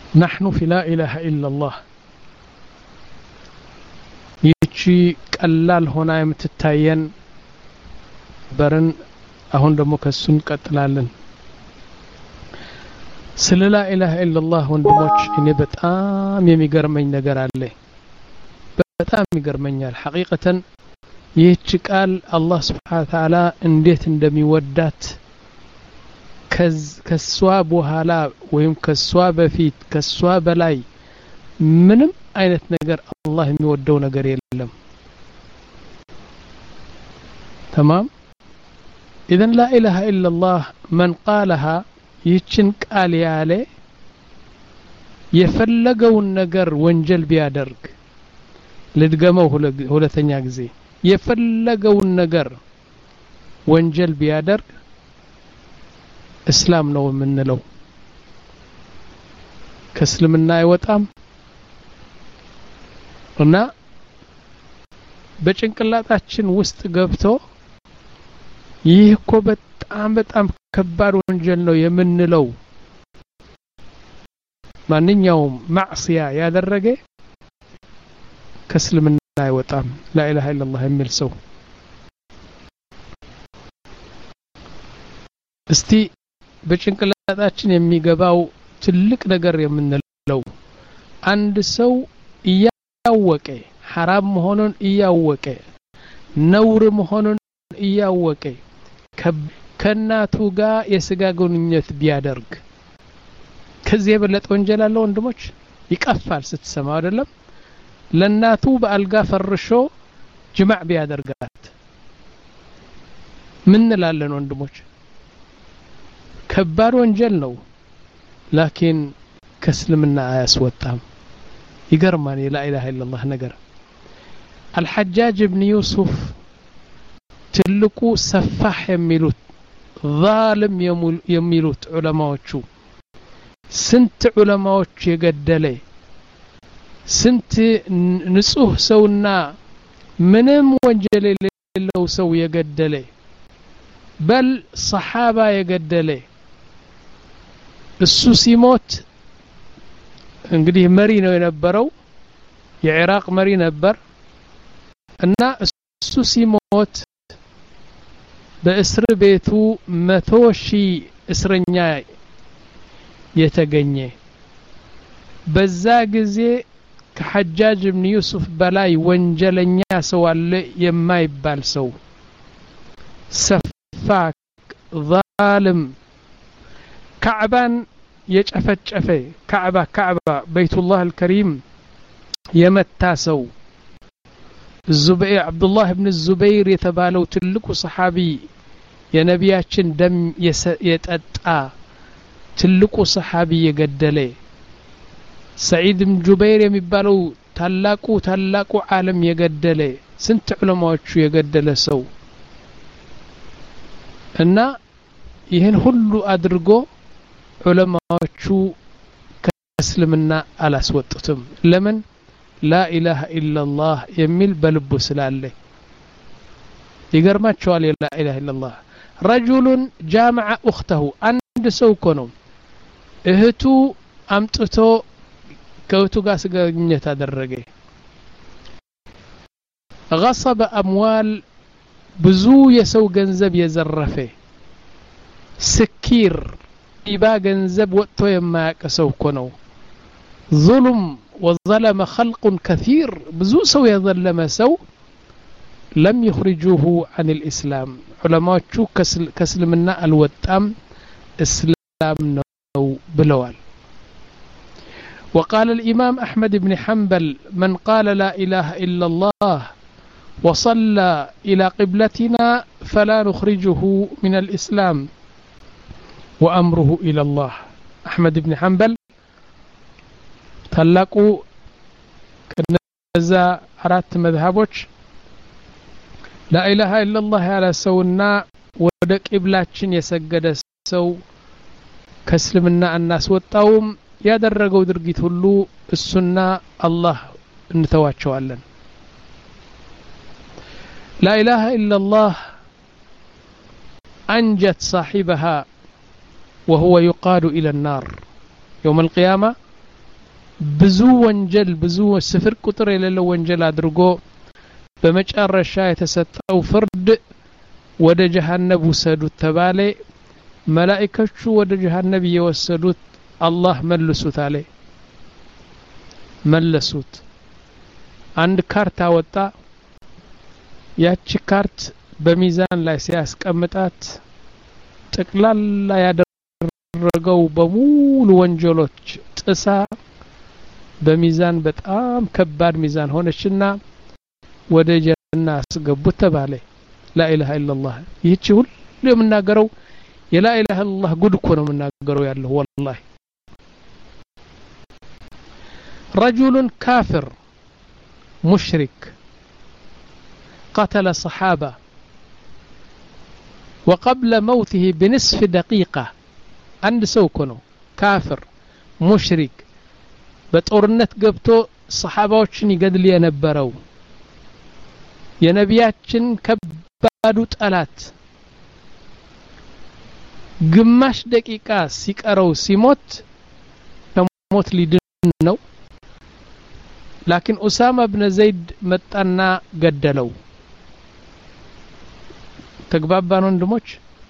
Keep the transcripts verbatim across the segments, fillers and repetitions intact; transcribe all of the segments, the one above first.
نحن في لا إله إلا الله يتشي قلال هنا يمتتاين برن أهون دمو كسون قتلالن سل لا إله إلا الله وندموش إني بتام يميقرمين نقر عليه بتام يقرمين حقيقة يتشي قال الله سبحانه وتعالى انديت اندمي ودات كسوا بوهالا ويم كسوا بفيت كسوا بلاي منم አይነት ነገር አላህ የሚወደው ነገር የለም تمام اذا لا اله الا الله من قالها ይችን ቃል ያለ የፈለገውን ነገር ወንጀል ቢያደርግ ልድገመው ሁለተኛ ጊዜ የፈለገውን ነገር ወንጀል ቢያደርግ እስላም ነው የምንለው ከእስልምና አይወጣም እና በጭንቅላታችን ውስጥ ገብቶ ይህ እኮ በጣም በጣም ከባድ ወንጀል ነው የምንለው ማንኛውም ማዕሲያ ያደረገ ከእስልምና አይወጣም لا اله الا الله የሚል ሰው እስቲ በጭንቅላታችን የሚገባው ትልቅ ነገር የምንለው አንድ ሰው እያወቀ حرام መሆኑን እያወቀ ነውር መሆኑን እያወቀ ከናቱ ጋር የስጋ ግንኙነት ቢያደርግ ከዚህ የበለጠ ወንጀል አለ ወንድሞች ይቀፋል ስትሰማው አይደለም ለናቱ በአልጋ ፈርሾ ጅማዕ ቢያደርጋት ምን እንላለን ወንድሞች ከባድ ወንጀል ነው ላኪን ከእስልምና አያስወጣም ይገርማል لا اله الا الله ነገር الحجاج بن يوسف ትልቁ ሰፋህ የሚሉት ዛልም የሚሉት ዑለማዎቹ ስንት ዑለማዎች የገደለ ስንት ንጹህ ሰውና ምንም ወንጀል የሌለው ሰው የገደለ በል ሰሃባ የገደለ እሱ ሲሞት እንግዲህ መሪ ነው የነበረው የኢራቅ መሪ ነበር እና እሱ ሲሞት በእስር ቤቱ መቶ ሺህ እስረኛ የተገኘ በዛ ጊዜ ከሐጃጅ ኢብኑ ዩሱፍ በላይ ወንጀለኛ ሰው አለ የማይባል ሰው ሰፋክ ዛልም ካዕባን የጨፈጨፈ ካዕባ ካዕባ በይቱላህ አልከሪም የመታ ሰው ዙበይር አብዱላህ ኢብኑ ዙበይር የተባለው ትልቁ ሰሃቢ የነቢያችን ደም የጠጣ ትልቁ ሰሃቢ የገደለ ሰዒድ ኢብኑ ጁበይር የሚባለው ታላቁ ታላቁ ዓለም የገደለ ስንት ዑለማዎቹ የገደለ ሰው እና ይሄን ሁሉ አድርጎ ዑለማዎቹ ከእስልምና አላስወጡትም ለምን لا إله إلا الله يميل بلب سلاله يقرماتشوال لا إله إلا الله رجل جامع أخته عند سوكنو اهتو أمتتو كوتو قاس قنية تدرقه غصب أموال بزو يسو جنزب يزرفه سكير إبا جنزب وقتو يماك سوكنو ظلم وظلم خلق كثير بزو سو يظلم سو لم يخرجوه عن الإسلام علماء شو كسل كسلمنا الوتام إسلام نو بلوال وقال الإمام أحمد بن حنبل من قال لا إله إلا الله وصلى إلى قبلتنا فلا نخرجه من الإسلام وأمره إلى الله أحمد بن حنبل ታላቁ ከነዛ አራት መዝሐቦች لا اله الا الله ያለ ሰውና ወደ ቂብላችን የሰገደ ሰው ከእስልምና እናስወጣውም ያደረገው ድርጊት ሁሉ እሱና አላህ እንተዋቸዋለን لا اله الا الله انجت صاحبها وهو يقاد الى النار يوم القيامه ብዙ ወንጀል ብዙ ስፍር ቁጥር የሌለው ወንጀል አድርጎ በመጨረሻ የተሰጠው ፍርድ ወደ ጀሃነም ወሰዱት ተባለ መላእክቶቹ ወደ ጀሃነም የወሰዱት አላህ መልሱት አለ መለሱት አንድ ካርታ ወጣ ያቺ ካርት በሚዛን ላይ ሲያስቀምጣት ጠቅላላ ያደረገው በሙሉ ወንጀሎች ጥሳ በሚዛን በጣም ከባድ ሚዛን ሆነችና ወደ ጀና አስገቡት ተባለ لا اله الا الله ይህች ሁሉ የምናገረው የላ ኢላሃ ኢላላህ ጉድ እኮ ነው የምናገረው ያለው والله رجل كافر مشرك قتل صحابة وقبل موته بنصف دقيقة عند سوكنو كافر مشرك بطورنت قبتو صحابوችን ይገድል የነበረው የነቢያችን ከባዱ ጠላት ግማሽ ደቂቃ ሲቀረው ሲሞት ከሞት ሊድን ነው لكن أسامة بن زيد متنا قدلو تقبابان وندموش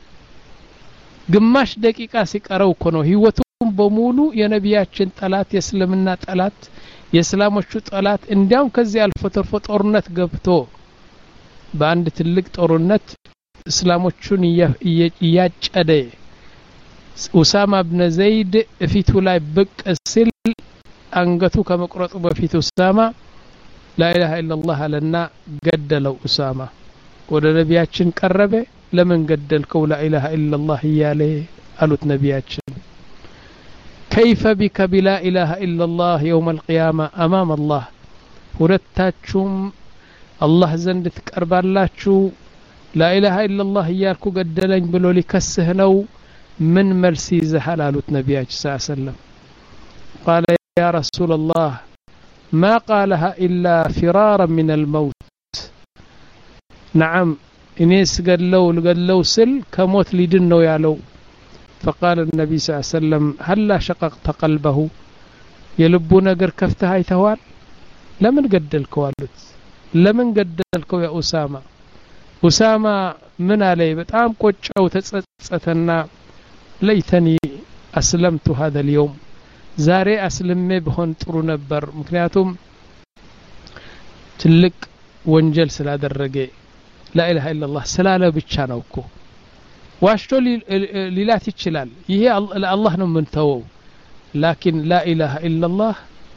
قماش دقيقة سيقارو كنو هيوتهم بمولو ينبياتشن طلات يسلمنا طلات يسلاموشو طلات انديام كزي الفتر فتورنت قبتو باند تلق تورنت اسلاموشون ياجأده أسامة بن زيد فيتو لاي بك السل አንገቱ ከመቁረጡ በፊት ኡሳማ لا اله الا الله لنا ገደለው ኡሳማ ወደ ነቢያችን ቀረበ ለምን ገደልከው لا اله الا الله ያለ አሉት ነቢያችን كيف بك بلا اله الا الله يوم القيامه امام الله ሁለታችሁም አላህ ዘንድ ትቀርባላችሁ لا اله الا الله ያልኩ ገደለኝ ብሎ ሊከስህ ነው ምን መልስ ይዘሃል አሉት ነቢያችን ሰለላሁ ዐለይሂ ወሰለም قال يا رسول الله ما قالها إلا فرارا من الموت نعم إنيس قال له قال له سل كموت لدنه يالو فقال النبي صلى الله عليه وسلم هلا شققت قلبه يلبو نقر كفتها يتوال لمن قدلك والد لمن قدلك يا أسامة أسامة من علي بتعام كوتش أو تتستنا ليتني أسلمت هذا اليوم ዛሬ አስልሜ በሆን ጥሩ ነበር ምክንያቱም ትልቅ ወንጀል ስላደረገ لا اله الا الله ስላለ ብቻ ነው እኮ ዋሽቶ ሊላት ይችላል ይሄ ለአላህ ነው የምንተወው لكن لا اله الا الله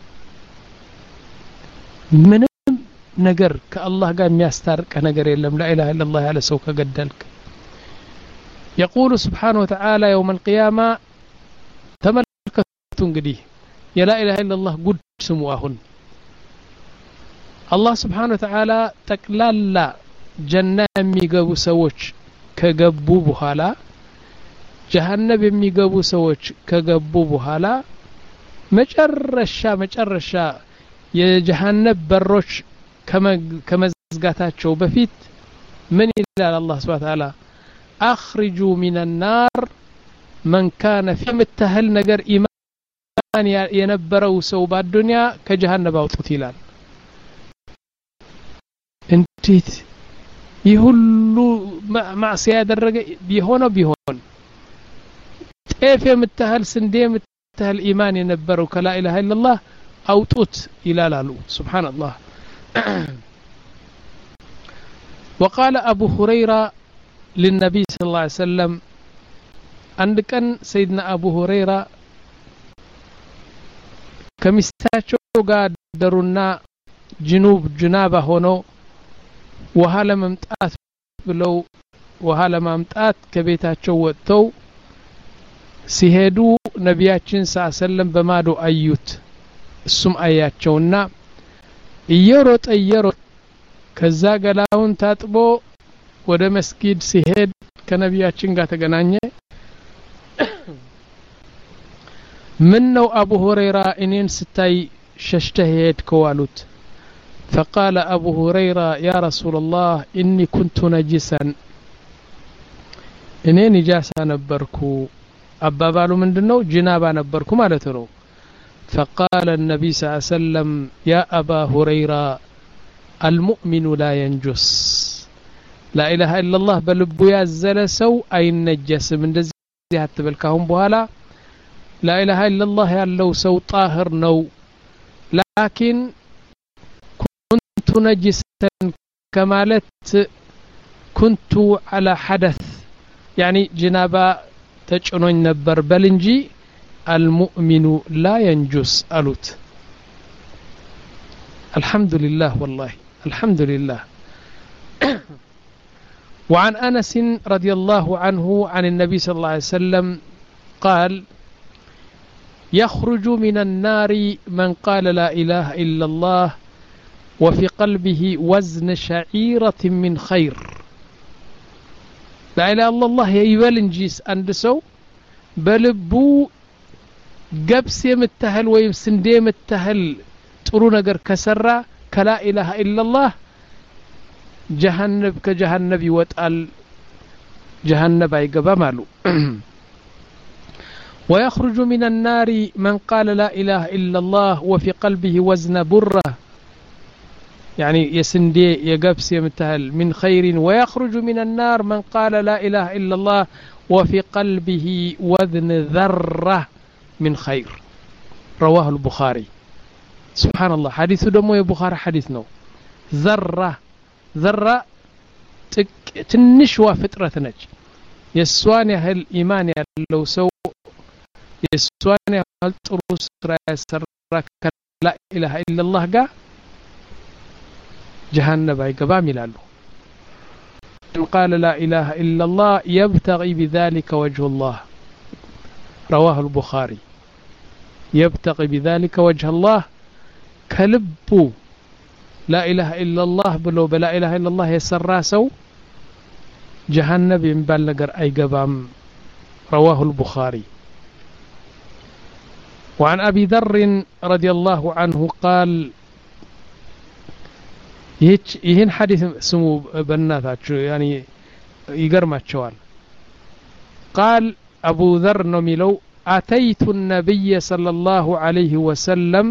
ምንም ነገር ከአላህ ጋር የሚያስታርቅ ነገር የለም لا اله الا الله ያለ ሰው ከገደልክ يقول سبحانه وتعالى يوم القيامه እንግዲህ የላ ኢላሃ ኢላላህ ጉድ ስሙ አሁን አላህ Subhanahu Wa Ta'ala ጠቅላላ ጀና የሚገቡ ሰዎች ከገቡ በኋላ ጀሃነም የሚገቡ ሰዎች ከገቡ በኋላ መጨረሻ መጨረሻ የጀሃነም በሮች ከመዝጋታቸው በፊት ምን ይላል አላህ Subhanahu Wa Ta'ala اخرجوا من النار من كان في متهل ነገር የነበረው ሰው በአዱንያ ከጀሃነም አውጡት ይላል እንዴት ይሁሉ ማዕሲያ ያደረገ ቢሆን ቢሆን ጤፍ የምታህል ስንዴ የምታህል ኢማን የነበረው ከላ ኢላሃ ኢላላህ አውጡት ይላሉ ሱብሃንአላህ وقال ابو هريره للنبي صلى الله عليه وسلم عند كان سيدنا ابو هريره ከሚስታቸው ጋር ደሩና ጅኑብ ጅናባ ሆኖ ውሃ ለመምጣት ብለው ውሃ ለማምጣት ከቤታቸው ወጥተው ሲሄዱ ነቢያችን ሰለላሁ በማዶ አዩት እሱም አያቸውና እየሮጠ እየሮጠ ከዛ ገላውን ታጥቦ ወደ መስጊድ ሲሄድ ከነቢያችን ጋር ተገናኘ من نو أبو هريرة إنين ستاي ششتهيد كوالوت فقال أبو هريرة يا رسول الله إني كنت نجسا إني نجاسا نبركو أبا بالو من دنو جنابا نبركو مالتنو فقال النبي صلى الله عليه وسلم يا أبا هريرة المؤمن لا ينجس لا إله إلا الله بلبو يازل سو أي النجس من دزي هتبلكهم بوالا لا إله إلا الله يالله سو طاهر نو لكن كنت نجسا كمالت كنت على حدث يعني جنابا تجنون نبر بلنجي المؤمن لا ينجس ألوت الحمد لله والله الحمد لله وعن أنس رضي الله عنه عن النبي صلى الله عليه وسلم قال يخرج من النار من قال لا إله إلا الله وفي قلبه وزن شعيرة من خير لا إله إلا الله يبلنجيس أندسو بلبو قبس يمتهل ويمسندي يمتهل ጥሩ ነገር ከሰራ ከላ ኢላሃ ኢላላህ ጀሃነም ከጀሃነም ይወጣል ጀሃነም አይገባም አሉ ويخرج من النار من قال لا إله إلا الله وفي قلبه وزن برة يعني يسندي يقبس يمتهل من خير ويخرج من النار من قال لا إله إلا الله وفي قلبه وزن ذرة من خير رواه البخاري سبحان الله حديث دمو يا بخاري حديث نو ذرة ذرة تنشوا فترة نج يسوان يهل إيمان يالله سو يسوان يهل تروس رأي لا إله إلا الله قا جهنم بايقبا ملالو قال لا إله إلا الله يبتغي بذلك وجه الله رواه البخاري يبتغي بذلك وجه الله كلبو لا إله إلا الله بلو بلا إله إلا الله يسراسو جهنم ينبال أي قبام رواه البخاري وعن أبي ذر رضي الله عنه قال يهين حديث سمو بنات يعني يقرمت شوال قال أبو ذر نميلو أتيت النبي صلى الله عليه وسلم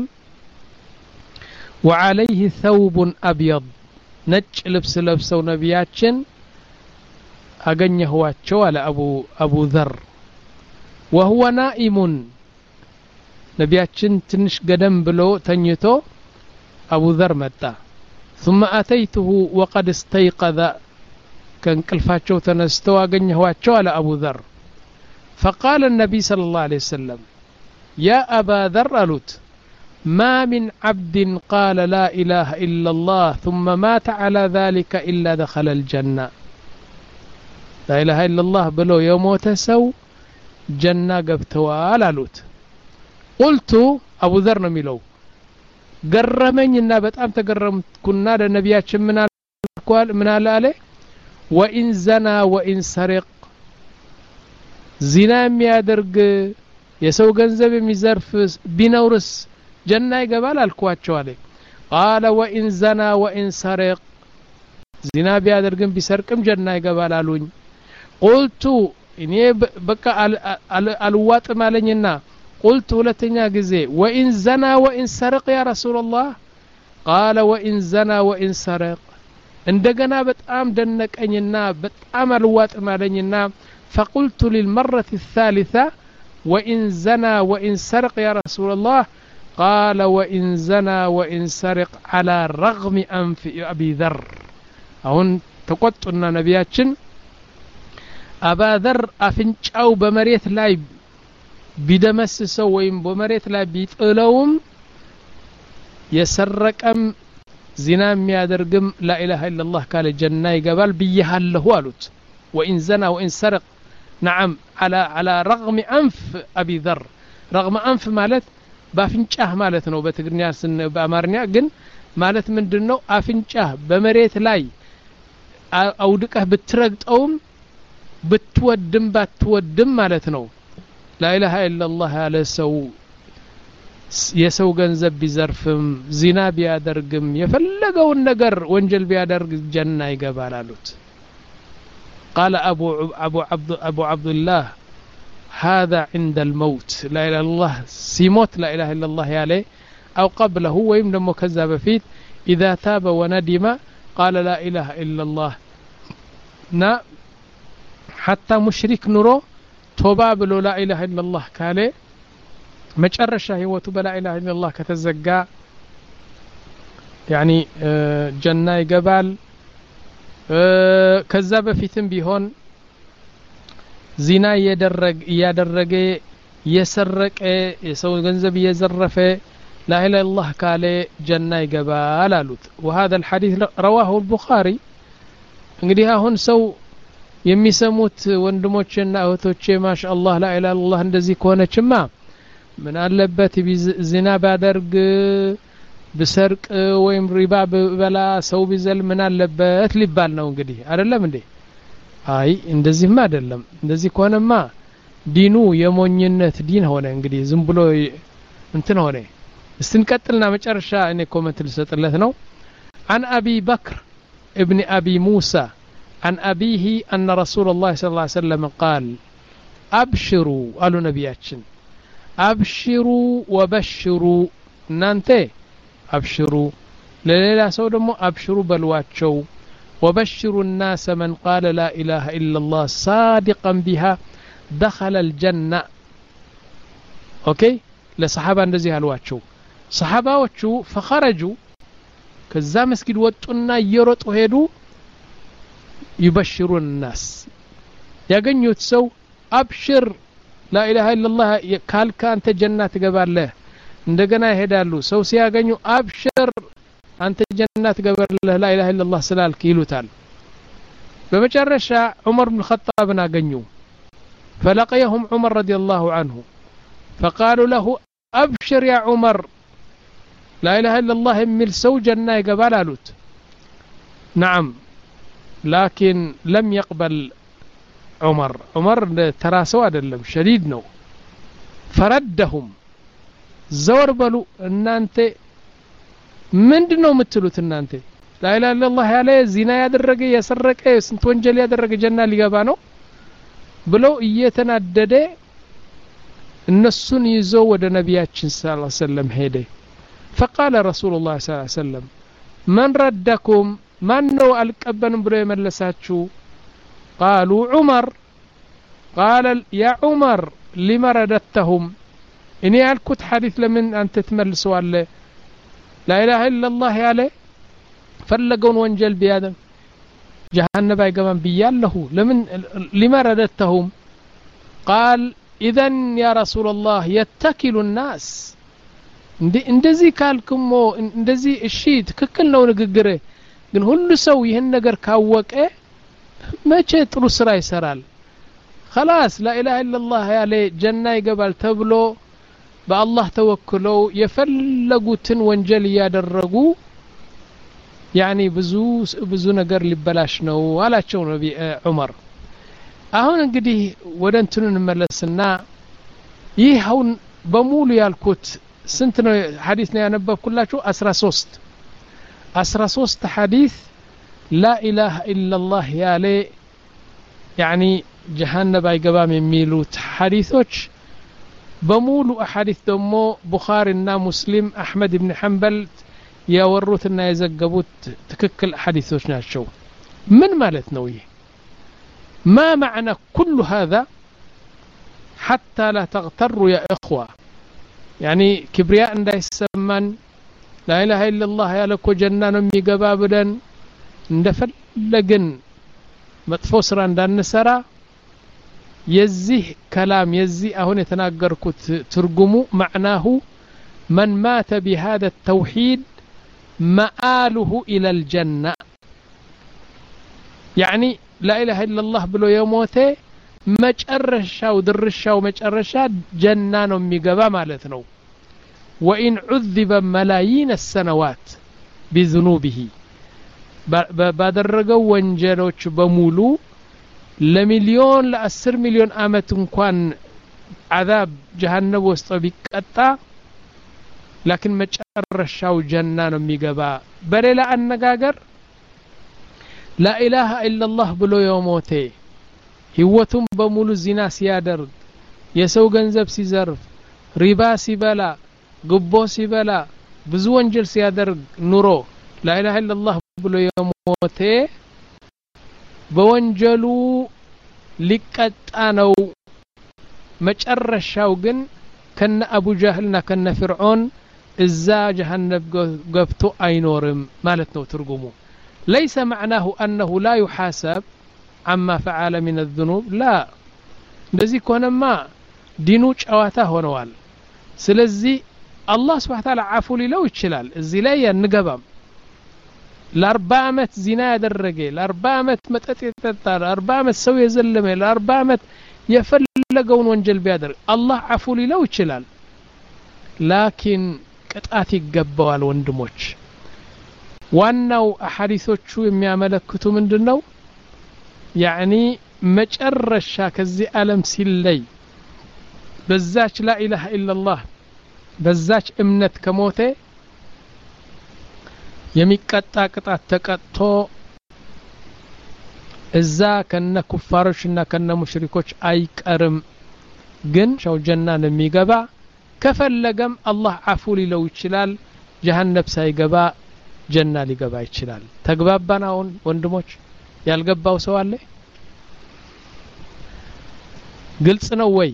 وعليه ثوب أبيض نج لبس لبسو نبياتشن أغنيه واتشو على أبو, أبو ذر وهو نائم نبياتشن تنش قدم بلو تنيتو أبو ذر متى ثم أتيته وقد استيقظ كان كلفاتشو تنستو أغنيه واتشو على أبو ذر فقال النبي صلى الله عليه وسلم يا أبا ذر ألوت ما من عبد قال لا إله إلا الله ثم مات على ذلك إلا دخل الجنة لا إله إلا الله بلو يموت سو جنة قبتوال ألوت قلت أبو ذر نميلو قرمين النابت أم تقرمت كنا للنبيات من الكوال من عليه وإن زنا وإن سرق زنا የሚያደርግ የሰው ገንዘብ የሚዘርፍ ቢነውርስ ጀና ይገባል አልኳቸው አለ قال وإن زنا وإن سرق زنا ቢያደርግም ቢሰርቅም ጀና ይገባል አሉኝ قلت እኔ በቃ አልዋጥ ማለኝና قلت ሁለተኛ ጊዜ وإن زنا وإن سرق يا رسول الله قال وإن زنا وإن سرق እንደገና በጣም ደነቀኝና በጣም አልዋጥ ማለኝና فقلت للمرة الثالثة وإن زنا وإن سرق يا رسول الله قال وإن زنا وإن سرق على رغم أنف أبي ذر هون تقطنا نبياتشن أبا ذر أفنشاو بمريت لاي بدمسسو وين بمريت لاي بيتقلوم يسرق أم زنا ميادرقم لا إله إلا الله قال الجنة قبل بيهاله والوت وإن زنا وإن سرق نعم على على رغم أنف أبي ذر رغم أنف مالت بافنشاه مالت نو بتقرنيا سن بأمارنيا جن مالت من دنو أفنشاه بمريت لاي أو دكه بترقت أوم بتودم بتودم مالت نو لا إله إلا الله على سو يسو ገንዘብ ቢዘርፍም ዚና ቢያደርግም የፈለገውን ነገር ወንጀል ቢያደርግ ጀና ይገባል አሉት قال أبو أبو عبد أبو عبد الله هذا عند الموت لا إله إلا الله سيموت لا إله إلا الله عليه أو قبله ويم دمو كذا بفيت إذا تاب وندم قال لا إله إلا الله نا حتى مشرك نرو توبا بلو لا إله إلا الله كالي مجرشة هو توبا لا إله إلا الله كتزقى يعني جنة قبال كذا بفيتم بيهون ዚና እያደረገ እያደረገ የሰረቀ የሰው ገንዘብ እየዘረፈ لا إله إلا الله ካለ ጀና ይገባል አሉት وهذا الحديث رواه البخاري እንግዲህ አሁን ሰው የሚሰሙት ወንድሞችና እህቶቼ ማሻአላህ لا إله إلا الله እንደዚህ ከሆነችማ ምን አለበት ዚና ባደርግ ብሰርቅ ወይም ሪባ በላ ሰው ቢዘል ምን አለበት ሊባል ነው እንግዲህ አይደለም እንዴ አይ እንደዚህማ አይደለም እንደዚህ ከሆነማ ዲኑ የሞኝነት ዲን ሆነ እንግዲህ ዝም ብሎ እንትን ሆነ استنቀጥልና መጨረሻ እኔ ኮሜንት ልሰጥለት ነው عن أبي بكر ابن أبي موسى عن أبيه أن رسول الله صلى الله عليه وسلم قال أبشروا قالوا نبياتنا أبشروا وبشروا እናንተ أبشروا للا سو دمو أبشروا بلواتشو وبشروا الناس من قال لا إله إلا الله صادقا بها دخل الجنة أوكي لصحابة እንደዚህ አሏቸው صحاباዎቹ فخرجوا ከዛ መስጊድ ወጡና እየሮጡ ሄዱ يبشرون الناس ያገኙት ሰው أبشر لا إله إلا الله ካልካ አንተ ጀነት ትገባለህ እንደገና ይሄዳሉ ሰው ሲያገኙ أبشر أنت جنات قبر الله لا إله إلا الله سلال كيلو تال بمجرشة عمر بن الخطاب ناقنيو فلقيهم عمر رضي الله عنه فقالوا له أبشر يا عمر لا إله إلا الله مل سو جنة قبل ألوت نعم لكن لم يقبل عمر عمر ترى سواد اللم شديد نو فردهم زور بلو أن أنت ምንድነው የምትሉት እናንተ لا اله الا الله ያለ ዚና ያደረገ ያሰረቀ ስንት ወንጀል ያደረገ ጀና ሊገባ ነው ብሎ እየተናደደ እነሱን ይዞ ወደ ነብያችን ሰለላሁ ዐለይሂ ወሰለም ሄደ فقال رسول الله صلى الله عليه وسلم من ردكم من ነው አልቀበንም ብሎ የመለሳችሁ قالوا عمر قال يا عمر لما ردتهم እኔ ያልኩት ሐዲስ ለምን አንተ ትመልሰዋለህ لا إله إلا الله عليه فلقون وانجل بيادم جهنم بايقمان بياله لمن لما رددتهم قال إذن يا رسول الله يتكل الناس اندزي كالكمو اندزي الشيء تككلنا ونققره ግን ሁሉ ሰው ይሄን ነገር ካወቀ መቼ ጥሩ ስራ ይሰራል خلاص لا إله إلا الله ያለ ጀና ይገባል ተብሎ በአላህ ተወክለው የፈለጉትን ወንጀል ያደረጉ ያኒ ብዙ ብዙ ነገር ሊበላሽ ነው አላቸው ነብይ ዑመር አሁን እንግዲህ ወደ እንትኑ እንመለስና ይህ አሁን በሙሉ ያልኩት ስንት ነው ሐዲስ ነው ያነበብኩላችሁ አስራ ሶስት አስራ ሶስት ሐዲስ لا إله إلا الله ያለ ያኒ ጀሃነም አይገባም የሚሉት ሐዲሶች በሙሉ አሐዲስ ደግሞ ቡኻሪና ሙስሊም አህመድ ኢብኑ ሐንበል ያወሩትና የዘገቡት ትክክል ሐዲሶች ናቸው ምን ማለት ነው ይሄ ما معنى كل هذا حتى لا تغتروا يا اخوه يعني كبرياء እንዳይሰማን لا اله الا الله ያለኮ ጀና ነው የሚገባ ብለን እንደፈለግን መጥፎ ስራ እንዳንሰራ የዚህ كلام يزي أهون يتناقركت ترجمو معناه من مات بهذا التوحيد مآله إلى الجنة يعني لا إله إلا الله بلو يموته مجرشا ودرشا ومجرشا جنان ميقبا مالتنو وإن عذب ملايين السنوات بذنوبه بادرقوا وانجلوش بمولو لمليون لأسر مليون آمت انكوان عذاب جهنم وستبقى لكن مجرشاو جنان ميقبا بريلا النقاقر لا إله إلا الله بلو يوموتي هوتم بمولو زنا سيادر የሰው ገንዘብ ሲዘርፍ ሪባ ሲበላ ግቦ ሲበላ ብዙ ወንጀል ሲያደርግ ኑሮ لا اله الا الله ብሎ የሞተ በወንጀሉ ሊቀጣ ነው መጨረሻው ግን ከነ አቡ ጃህልና ከነ ፍርዖን እዛ ጀሃነም ገብቶ አይኖርም ማለት ነው ትርጉሙ ليس معناه انه لا يحاسب عما فعل من الذنوب لا እንደዚህ ከሆነማ ዲኑ ጨዋታ ሆነዋል ስለዚህ አላህ Subhanahu Ta'ala አፉ ሊለው ይችላል እዚህ ላይ ያንገባም ለአርባ አመት ዚና ያደረገ ለአርባ አመት መጠጥ የጠጣ ለአርባ አመት ሰው የዘለመ ለአርባ አመት የፈለገውን ወንጀል ቢያደርግ አላህ አፉ ሊለው ይችላል ላኪን ቅጣት ይገባዋል ወንድሞች ዋናው አሐዲሶቹ የሚያመለክቱ ምንድነው ያኒ መጨረሻ ከዚህ ዓለም ሲለይ በዛች لا اله الا الله በዛች እምነት ከሞተ የሚቀጣ ቅጣት ተቀጥቶ እዛ ከነ ኩፋሮችና ከነ ሙሽሪኮች አይቀርም ግን ሻው ጀናን የሚገባ ከፈለገም አላህ አፉ ሊለው ይችላል ጀሃነም ሳይገባ ጀና ሊገባ ይችላል ተግባባናውን ወንድሞች ያልገባው ሰው አለ ግልጽ ነው ወይ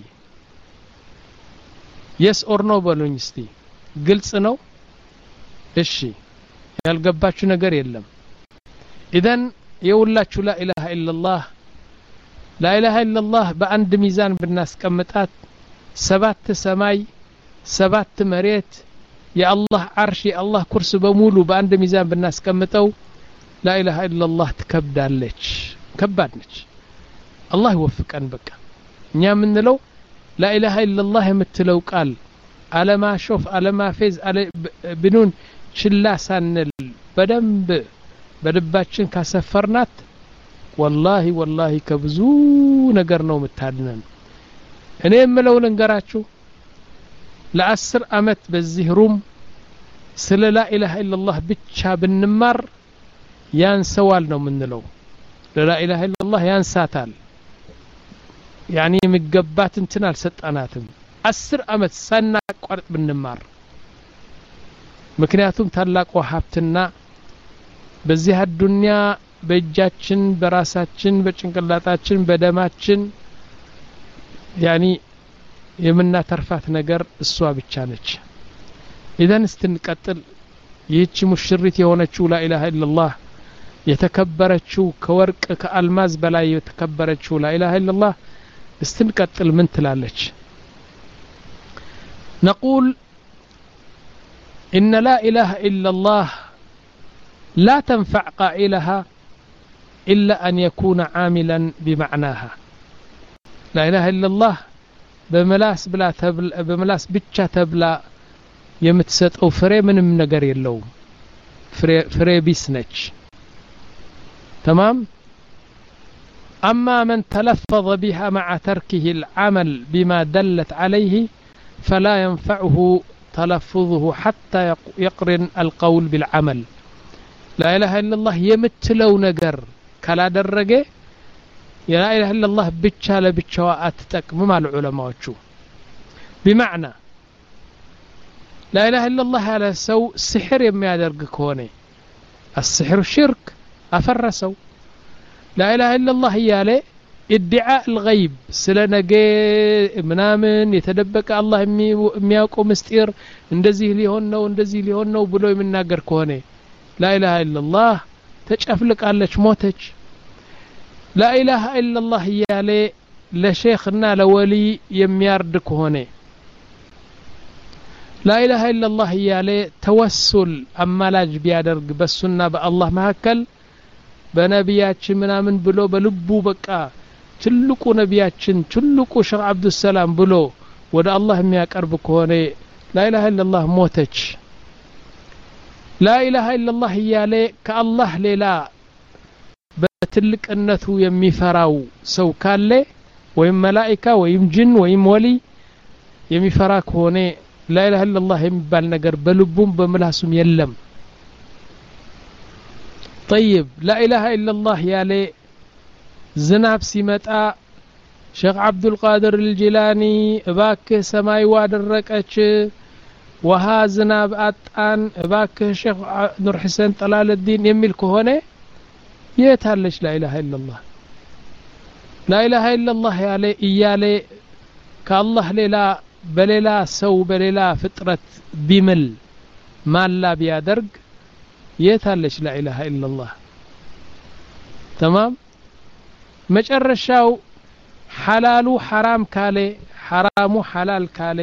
yes or no በሉኝ እስቲ ግልጽ ነው እሺ ያልገባችሁ ነገር የለም ኢደን የውላችሁ لا اله الا الله لا اله الا الله በአንድ ሚዛን ብናስቀምጣት ሰባት ሰማይ ሰባት መሬት የአላህ አርሽ የአላህ ኩርሲ በሙሉ በአንድ ሚዛን ብናስቀምጠው لا اله الا الله ትከብዳለች ከባድ ነች አላህ ይወፍቀን በቃ እኛ ምንለው لا اله الا الله የምትለው ቃል አለማ ሾፍ አለማ ፌዝ ብኑን ችላ ሳንል በደንብ በልባችን ካሰፈርናት والله والله ከብዙ ነገር ነው የምታድነን እኔ የምለው ልንገራችሁ ለአስር አመት በዚህ ሩም ስለ لا اله الا الله ብቻ ብንማር ያንሰዋል ነው ምንለው لا اله الا الله ያንሳታል ያኒ የሚገባት እንትን አልሰጣናትም አስር አመት ሳናቋርጥ ብንማር ምክንያቱም ታላቁ ሀብትና በዚህ አዱንያ በእጃችን በራሳችን በጭንቅላታችን በደማችን ያኒ የምናተርፋት ነገር እሷ ብቻ ነች ኢደን ስትንቀጥል ይህች ሙሽሪት የሆነችው لا اله الا الله የተከበረችው ከወርቅ ከአልማዝ በላይ የተከበረችው لا اله الا الله استنقتل من تلالج نقول إن لا إله إلا الله لا تنفع قائلها إلا أن يكون عاملا بمعناها لا إله إلا الله بملاس بلا تبل بملاس بتشا تبلا يمتسط أو فري من منقر يلوم فري, فري بيسنج تمام أما من تلفظ بها مع تركه العمل بما دلت عليه فلا ينفعه تلفظه حتى يقرن القول بالعمل لا إله إلا الله يمتلو نقر كلا درقه لا إله إلا الله بتشا لبتشواء تتكم مع العلماء وشو بمعنى لا إله إلا الله على سو سحر يمي درقك هوني السحر الشرك أفرسو لا إله إلا الله يالي ادعاء الغيب سلنجي منامن يتدبك الله مياقو مستير اندزي لي هونو اندزي لي هونو بلو يمناقر كوني لا إله إلا الله تجأفلك على موتج لا إله إلا الله يالي لشيخنا لولي يميارد كوني لا إله إلا الله يالي توسل أما لاج بيادرق بسنا بالله مهكل በነቢያችን ምናምን ብሎ በልቡ በቃ ትልቁ ነቢያችን ትልቁ ሸህ አብዱ ሰላም ብሎ ወደ አላህ የሚያቀርብ ከሆነ لا اله الا الله ሞተች لا اله الا الله ያለ ከአላህ ሌላ በትልቅነቱ የሚፈራው ሰው ካለ ወይም መላእክት ወይም ጅን ወይም ወሊ የሚፈራ ከሆነ لا اله الا الله የሚባል ነገር በልቡም በምላሱም የለም طيب لا إله إلا الله يالي زناب سيمتا ሼክ አብዱል ቃድር አልጂላኒ እባክህ ሰማይ ዋደረቀች ውሃ ዝናብ አጣን እባክህ ሼክ ኑር ሁሴን ጠላለዲን የሚል ከሆነ የታለች ላኢላሃ ኢላላህ ላኢላሃ ኢላላህ ያለ እያለ ከአላህ ሌላ በሌላ ሰው በሌላ ፍጥረት ቢምል ማላ ቢያደርግ የታለች ላኢላሃ ኢላላህ تمام መጨረሻው ሐላሉ ሐራም ካለ ሐራሙ ሐላል ካለ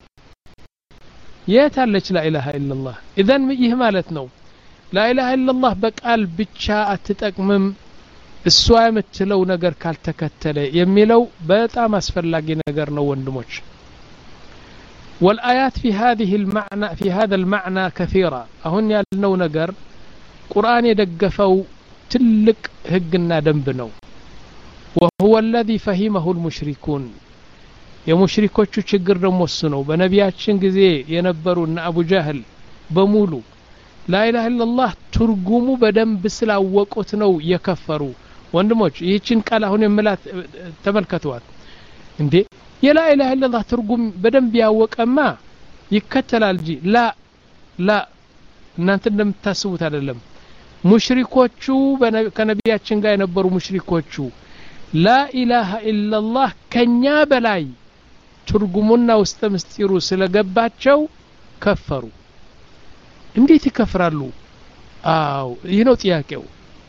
የታለች ላኢላሃ ኢላላህ اذا ይህ ማለት ነው ላኢላሃ ኢላላህ በቃል ብቻ አትጠቅምም እሷ የምትለው ነገር ካልተከተለ የሚለው በጣም አስፈላጊ ነገር ነው ወንድሞች والآيات في هذه المعنى في هذا المعنى كثيرة አሁን ያልነው ነገር ቁርአን የደገፈው ትልቅ ህግና ደንብ ነው وهو الذي فهمه المشركون የሙሽሪኮቹ ችግር ደግሞ እሱ ነው በነቢያችን ጊዜ የነበሩና አቡ ጃህል በሙሉ ላኢላሃ ኢላላህ ትርጉሙ በደንብ ስላወቁት ነው የከፈሩ ወንድሞች ይህችን ቃል አሁን የምላት ተመልከቷት እንዴ የላኢላሃ ኢላላህ ትርጉም በደንብ ያወቀማ ይከተላል እንጂ ላ ላ እናንተ እንደምታስቡት አይደለም ሙሽሪኮቹ ከነቢያችን ጋር የነበሩ ሙሽሪኮቹ ላኢላሃ ኢላላህ ከኛ በላይ ትርጉሙና ውስጥ ምስጢሩ ስለገባቸው ከፈሩ እንዴት ይከፍራሉ አው ይህ ነው ጥያቄው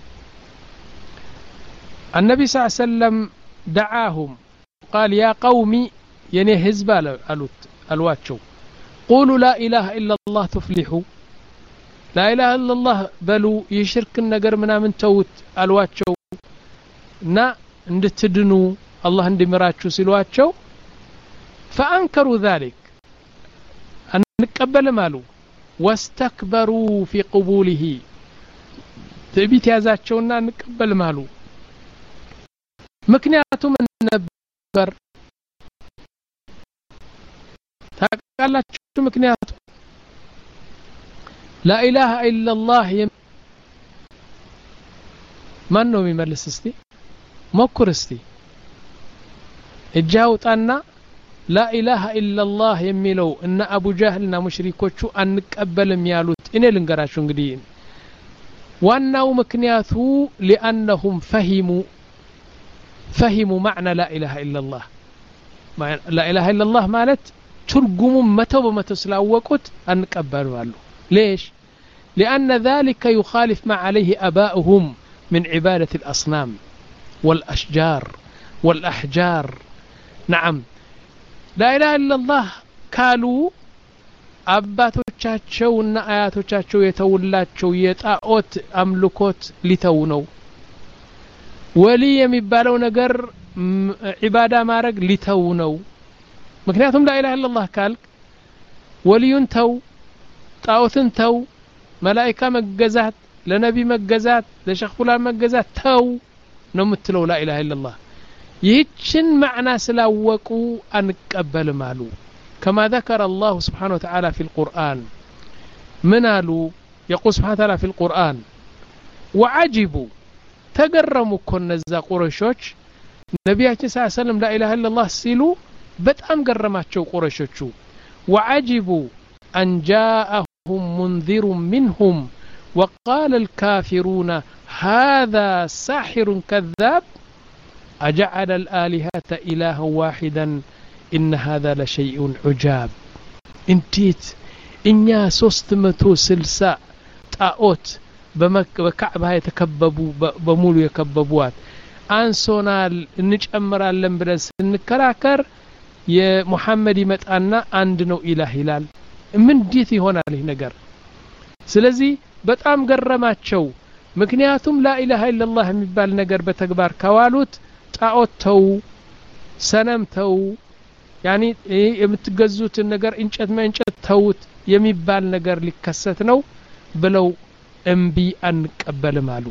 النبي صلى الله عليه وسلم دعاهم قال يا قومي يعني حزب قالوت الواتشو قولوا لا اله الا الله تفلحوا لا اله الا الله بلوا يشرك النجر منا من توت الواتشو نا እንድትድኑ አላህ እንዲመራችሁ ሲሏቸው فانكروا ذلك انقبل مالو واستكبروا في قبوله ትዕቢት ያዛቸውና እንቀበል ማሉ ምክንያቱም ነበር ታቃላችሁ ምክንያቱ لا اله الا الله ማን ነው የሚመልስ እስቲ ሞክር እስቲ እጃውጣና لا اله الا الله የሚለው እና አቡ ጃህልና ሙሽሪኮቹ አንቀበልም ያሉት እኔ ልንገራችሁ እንግዲህ ዋናው ምክንያቱ لانهم فهموا فهموا معنى لا اله الا الله لا اله الا الله ማለት ትርጉሙ መተው በመተው ስላወቁት አንቀበልዋሉ ليش لان ذلك يخالف ما عليه اباؤهم من عباده الاصنام والاشجار والاحجار نعم لا اله الا الله قالوا አባቶቻቸውና አያቶቻቸው የተውላቸው የጣዖት አምልኮት ሊተው ነው ወሊ የሚባለው ነገር ኢባዳ ማድረግ ሊተው ነው ምክንያቱም لا اله الا الله ካልክ ወሊዩን ተው ጣዖትን ተው መላእክት መገዛት ለነቢ መገዛት ለሸኽ ፉላን መገዛት ተው ነው የምትለው لا اله الا الله ይህችን ማዕና ስላወቁ አንቀበልም አሉ كما ذكر الله سبحانه وتعالى في القرآن منالو يقول سبحانه وتعالى في القرآن وعجبوا تقرموا كنزا قريشوش نبياتي صلى الله عليه وسلم لا إله إلا الله سيلو بتأم قرماتشو قريشوشو وعجبوا أن جاءهم منذر منهم وقال الكافرون هذا ساحر كذاب أجعل الآلهة إلها واحدا إن هذا لشيء عجاب انتيت إنيا سوستمتو سلساء تاؤت بكعبها يتكببوا بمولو يكببوات أنسونال نجأمرال لنبرس نكراكر يا محمد يمتأنا عندنا إله هلال من ديتي هنا له نجر سلزي بتأم قرمات شو مكنياتهم لا إله إلا الله مبال نجر بتكبار كوالوت تاؤت تو سنم تو يعني የምትገዙት ነገር እንጨት መንጨት ተውት የሚባል ነገር ሊከሰት ነው ብለው እምቢ አንቀበልም አሉ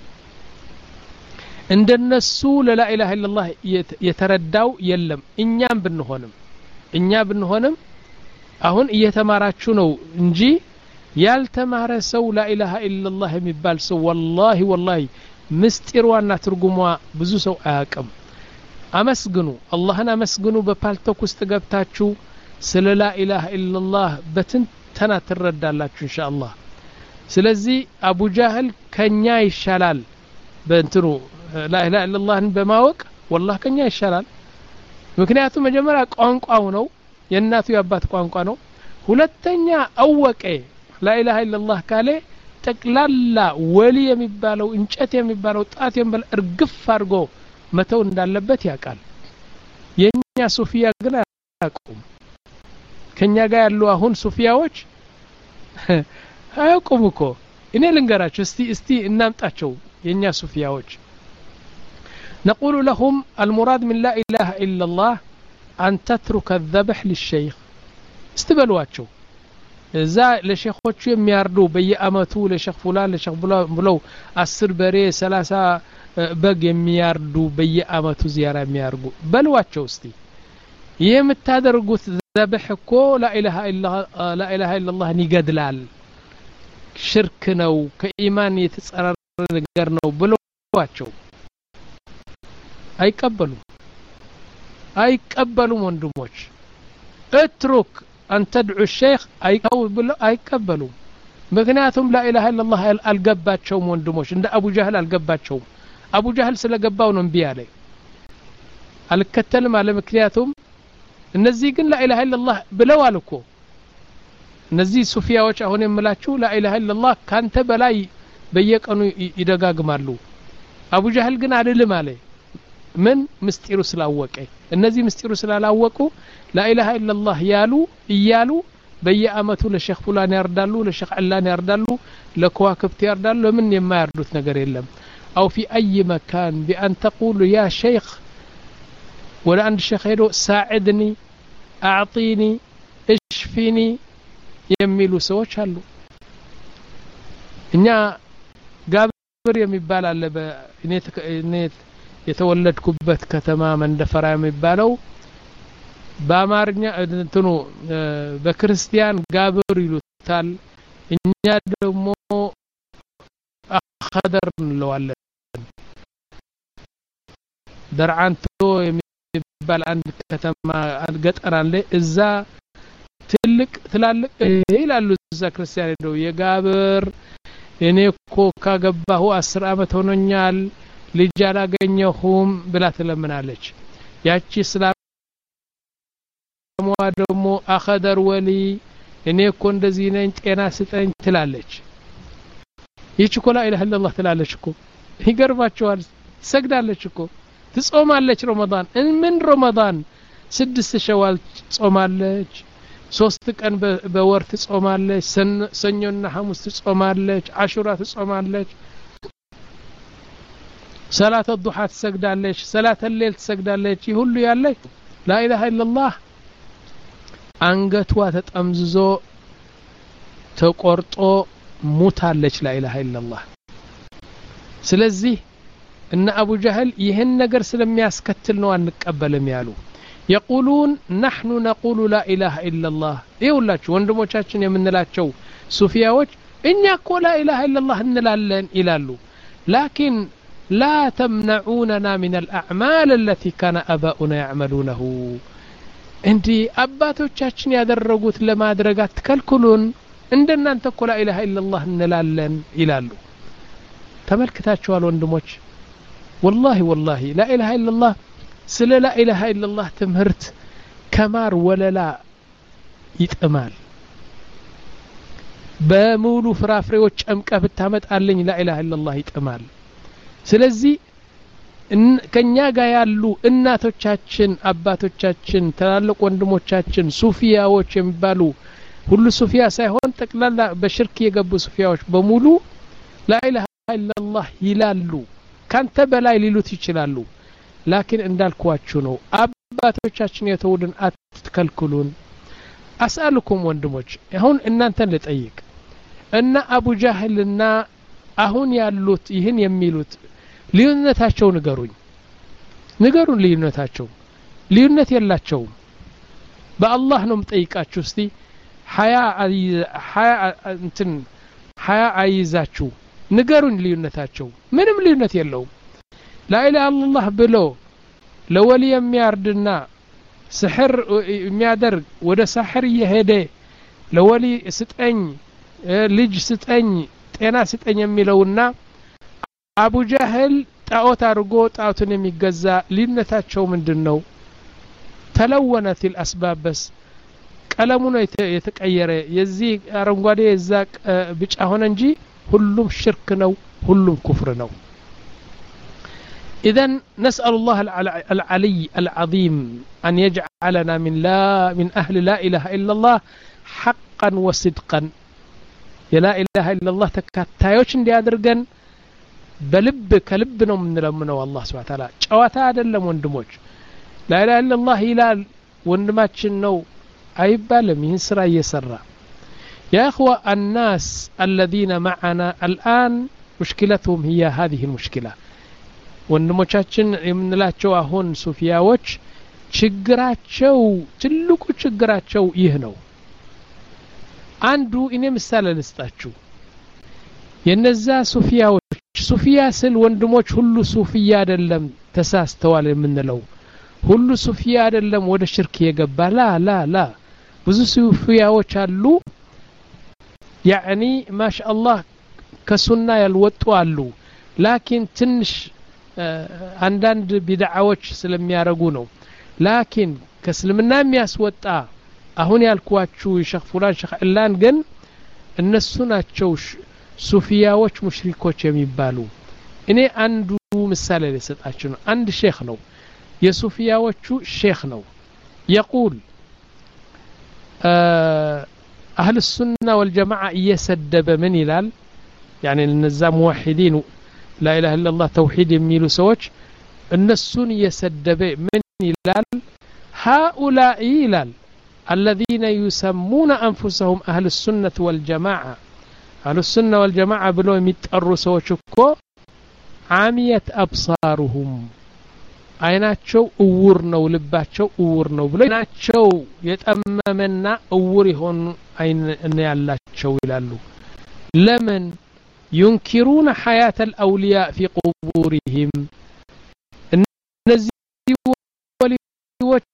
እንደነሱ ለላ ኢላሃ ኢላላህ የተረዳው የለም እኛም ብንሆንም እኛ ብንሆንም አሁን እየተማራችሁ ነው እንጂ ያልተማረ ሰው ላ ኢላሃ ኢላላህ የሚባል ሰው والله والله ምስጢሯና ትርጉሟ ብዙ ሰው አያውቅም አመስግኑ አላህን አመስግኑ በፓልቶክ ውስጥ ገብታችሁ ስለ ላ ኢላሃ ኢላላህ በትንተና ትረዳላችሁ ኢንሻአላህ ስለዚህ አቡ ጃህል ከኛ ይሻላል በእንትኑ ላ ኢላሃ ኢላላህን በማወቅ والله ከኛ ይሻላል ምክንያቱም መጀመሪያ ቋንቋው ነው የእናቱ ያባት ቋንቋ ነው ሁለተኛ አወቀ ላ ኢላሃ ኢላላህ ካለ ጠቅላላ ወሊ የሚባለው እንጨት የሚባለው ጣት የሚባለው እርግፍ አድርጎ መተው እንዳለበት ያውቃል የኛ ሱፊያ ግን አያውቁም ከኛ ጋር ያሉ አሁን ሱፊያዎች አያውቁም እኮ እኔ ልንገራችሁ እስቲ እስቲ እናምጣቸው የኛ ሱፊያዎች نقول لهم المراد من لا إله إلا الله أن تترك الذبح للشيخ استبلواتشو إذا لشيخوتشو يمياردو بيأمتو لشيخ فلان لشيخ بلو أسر بري سلاسة بق يمياردو بيأمتو زيارة يمياردو بلواتشو استي يمتادرقوت ذبحكو لا إله إلا لا إله إلا الله نيقدلال شركنا وكإيمان يتسأرر نقرنو بلواتشو አይቀበሉም አይቀበሉም ወንድሞች اترك ان تدعو الشيخ አይቀበሉም ምክንያቱም لا اله الا الله አልገባቸው ወንድሞች እንደ አቡ ጃህል አልገባቸው አቡ ጃህል ስለገባው ነው እንቢ ያለ አልከተልም አለ ምክንያቱም እነዚህ ግን لا اله الا الله ብለው አልኮ እነዚህ ሱፊያዎች አሁን የምላችሁ لا اله الا الله ካንተ በላይ በየቀኑ ይደጋግማሉ አቡ ጃህል ግን አይደለም አለ من مستيرو سلاوقه እነዚህ ምስጢሩ ስላላወቁ لا اله الا الله ያሉ ይያሉ በየአመቱ ለሼክ ፉላን ያርዳሉ ለሼክ አላን ያርዳሉ ለከዋክብት ያርዳሉ ለምን የማያርዱት ነገር የለም او في اي مكان بان تقول يا شيخ ولا عند الشيخ ሄዶ ساعدني اعطيني اشفيني የሚሉ ሰዎች አሉ እኛ ጋብር የሚባል አለ በእኔ የተወለድኩበት ከተማ መንደፈራ የሚባለው በአማርኛ እንትኑ በክርስቲያን ጋብር ይሉታል እኛ ደግሞ አኸደር እንለዋለን ደርዓንቶ የሚባል አንድ ከተማ ገጠር አለ እዛ ትልቅ ትላልቅ ይላሉ እዛ ክርስቲያን ነው የጋብር እኔ እኮ ካገባሁ አስር አመት ሆኖኛል ልጅ አላገኘሁም ብላ ትለምናለች ያቺ እስላሟ ደግሞ አኸደር ወሊ እኔ እኮ እንደዚህ ነኝ ጤና ስጠኝ ትላለች ይቺ እኮ ላ ኢላሃ ኢላላህ ትላለች እኮ ይገርባቸዋል ትሰግዳለች እኮ ትጾማለች ረመዳን ምን ረመዳን ስድስት ሸዋል ጾማለች ሶስት ቀን በወር ትጾማለች ሰኞና ሐሙስ ትጾማለች አሹራ ትጾማለች صلاه الضحى تسجدالش صلاه الليل تسجدالش ሁሉ ያለች لا اله الا الله አንገቷ ተጠምዝዞ ተቆርጦ ሙታለች لا اله الا الله ስለዚህ እነ አቡ ጃህል ይሄን ነገር ስለሚያስከትል ነው አንቀበልም ያሉ يقولون نحن نقول لا اله الا الله ይውላችሁ ወንድሞቻችን የምንላቸው ሱፊያዎች እኛ እኮ لا اله الا الله እንላለን ይላሉ لكن لا تمنعوننا من الأعمال التي كان أباؤنا يعملونه عندي أباتوچاችን ያደረጉት ለማድረጋት ተከልክሉን እንደናንተ እኮ لا إله إلا الله እንላለን ይላሉ ተመልክታችኋል ወንድሞች والله والله لا إله إلا الله ስለ لا إله إلا الله ትምህርት ከማር ወለላ ይጥማል በሙሉ ፍራፍሬዎች ጨምቀህ ብታመጣልኝ لا إله إلا الله ይጥማል ስለዚህ ከኛ ጋር ያሉ እናቶቻችን አባቶቻችን ተላልቅ ወንድሞቻችን ሱፊያዎች የሚባሉ ሁሉ ሱፊያ ሳይሆን ተቅላላ በሽርክ የገቡ ሱፊያዎች በሙሉ لا اله الا الله ይላሉ ካንተ በላይ ሊሉት ይችላሉ ላኪን እንዳልኳችሁ ነው አባቶቻችን የተውልን አትከልክሉን አስአልኩም ወንድሞች አሁን እናንተን ልጠይቅ እና አቡ ጃህልና አሁን ያሉት ይህን የሚሉት ልዩነታቸው ንገሩኝ ንገሩን ልዩነታቸው ልዩነት የላቸውም በአላህ ነው የምጠይቃችሁ እስቲ ሐያ ሐያ እንትን ሐያ አይዛችሁ ንገሩን ልዩነታቸው ምንም ልዩነት የለውም لا اله الا الله ብሎ ለወሊ የሚያርድና ስሕር የሚያደርግ ወደ ሳሕር እየሄደ ለወሊ ስጠኝ ልጅ ስጠኝ ጤና ስጠኝ የሚለውና አቡ ጀህል ጣዖት አድርጎ ጣዖትን የሚገዛ ልዩነታቸው ምንድነው? ተለወነት الاسباب بس ቀለሙ ነው የተቀየረ የዚህ አረንጓዴ የዛ ብጫ ሆነ እንጂ ሁሉም ሽርክ ነው ሁሉም ኩፍር ነው اذا نسال الله العلي العظيم ان يجعلنا من لا من اهل لا اله الا الله حقا وصدقا يا لا اله الا الله ተከታዮች እንዲያደርገን በልብ ከልብ ነው የምንለምነው አላህ Subhanahu Wa Ta'ala ጨዋታ አይደለም ወንድሞች لا اله الا الله ይላል ወንድማችን ነው አይባልም ይህን ስራ እየሰራ يا اخوه الناس الذين معنا الان مشكلتهم هي هذه المشكله ወንድሞቻችን የምንላቸው አሁን ሱፊያዎች ችግራቸው ትልቁ ችግራቸው ይህ ነው አንዱ እኔ ምሳሌ ልስጣችሁ የነዛ ሱፊያዎች ሱፊያ ስል ወንድሞች ሁሉ ሱፊያ አይደለም ተሳስተዋል የምንለው ሁሉ ሱፊያ አይደለም ወደ ሽርክ የገባ ላ ላ ላ ብዙ ሱፊያዎች አሉ يعني ما شاء الله ከሱና ያልወጡ አሉ ላኪን ትንሽ አንዳንድ ቢድዓዎች ስለሚያረጉ ነው ላኪን ከእስልምና የሚያስወጣ አሁን ያልኳችሁ ሼኽ ፉላን ሼኽ ኢላን ግን እነሱ ናቸው ሱፊያዎች ሙሽሪኮች የሚባሉ እኔ አንዱ ምሳሌ ልሰጣችሁ ነው አንድ ሼኽ ነው የሱፊያዎቹ ሼኽ ነው يقول اهل السنه والجماعه يسدب من ይላል يعني እነዛ موحدين لا اله الا الله توحيد የሚሉ ሰዎች እነሱን يسدب من ይላል هؤلاء ይላል الذين يسمون انفسهم اهل السنه والجماعه اهل السنه والجماعه ብለው የሚጠሩ ሰዎች እኮ عاميه ابصارهم አይናቸው እውር ነው ልባቸው እውር ነው ብለው አይናቸው የጠመመና እውር ይሆን አይን ያላቸው ይላሉ ለምን ينكرون حياه الاولياء في قبورهم እነዚህ ወሊዎች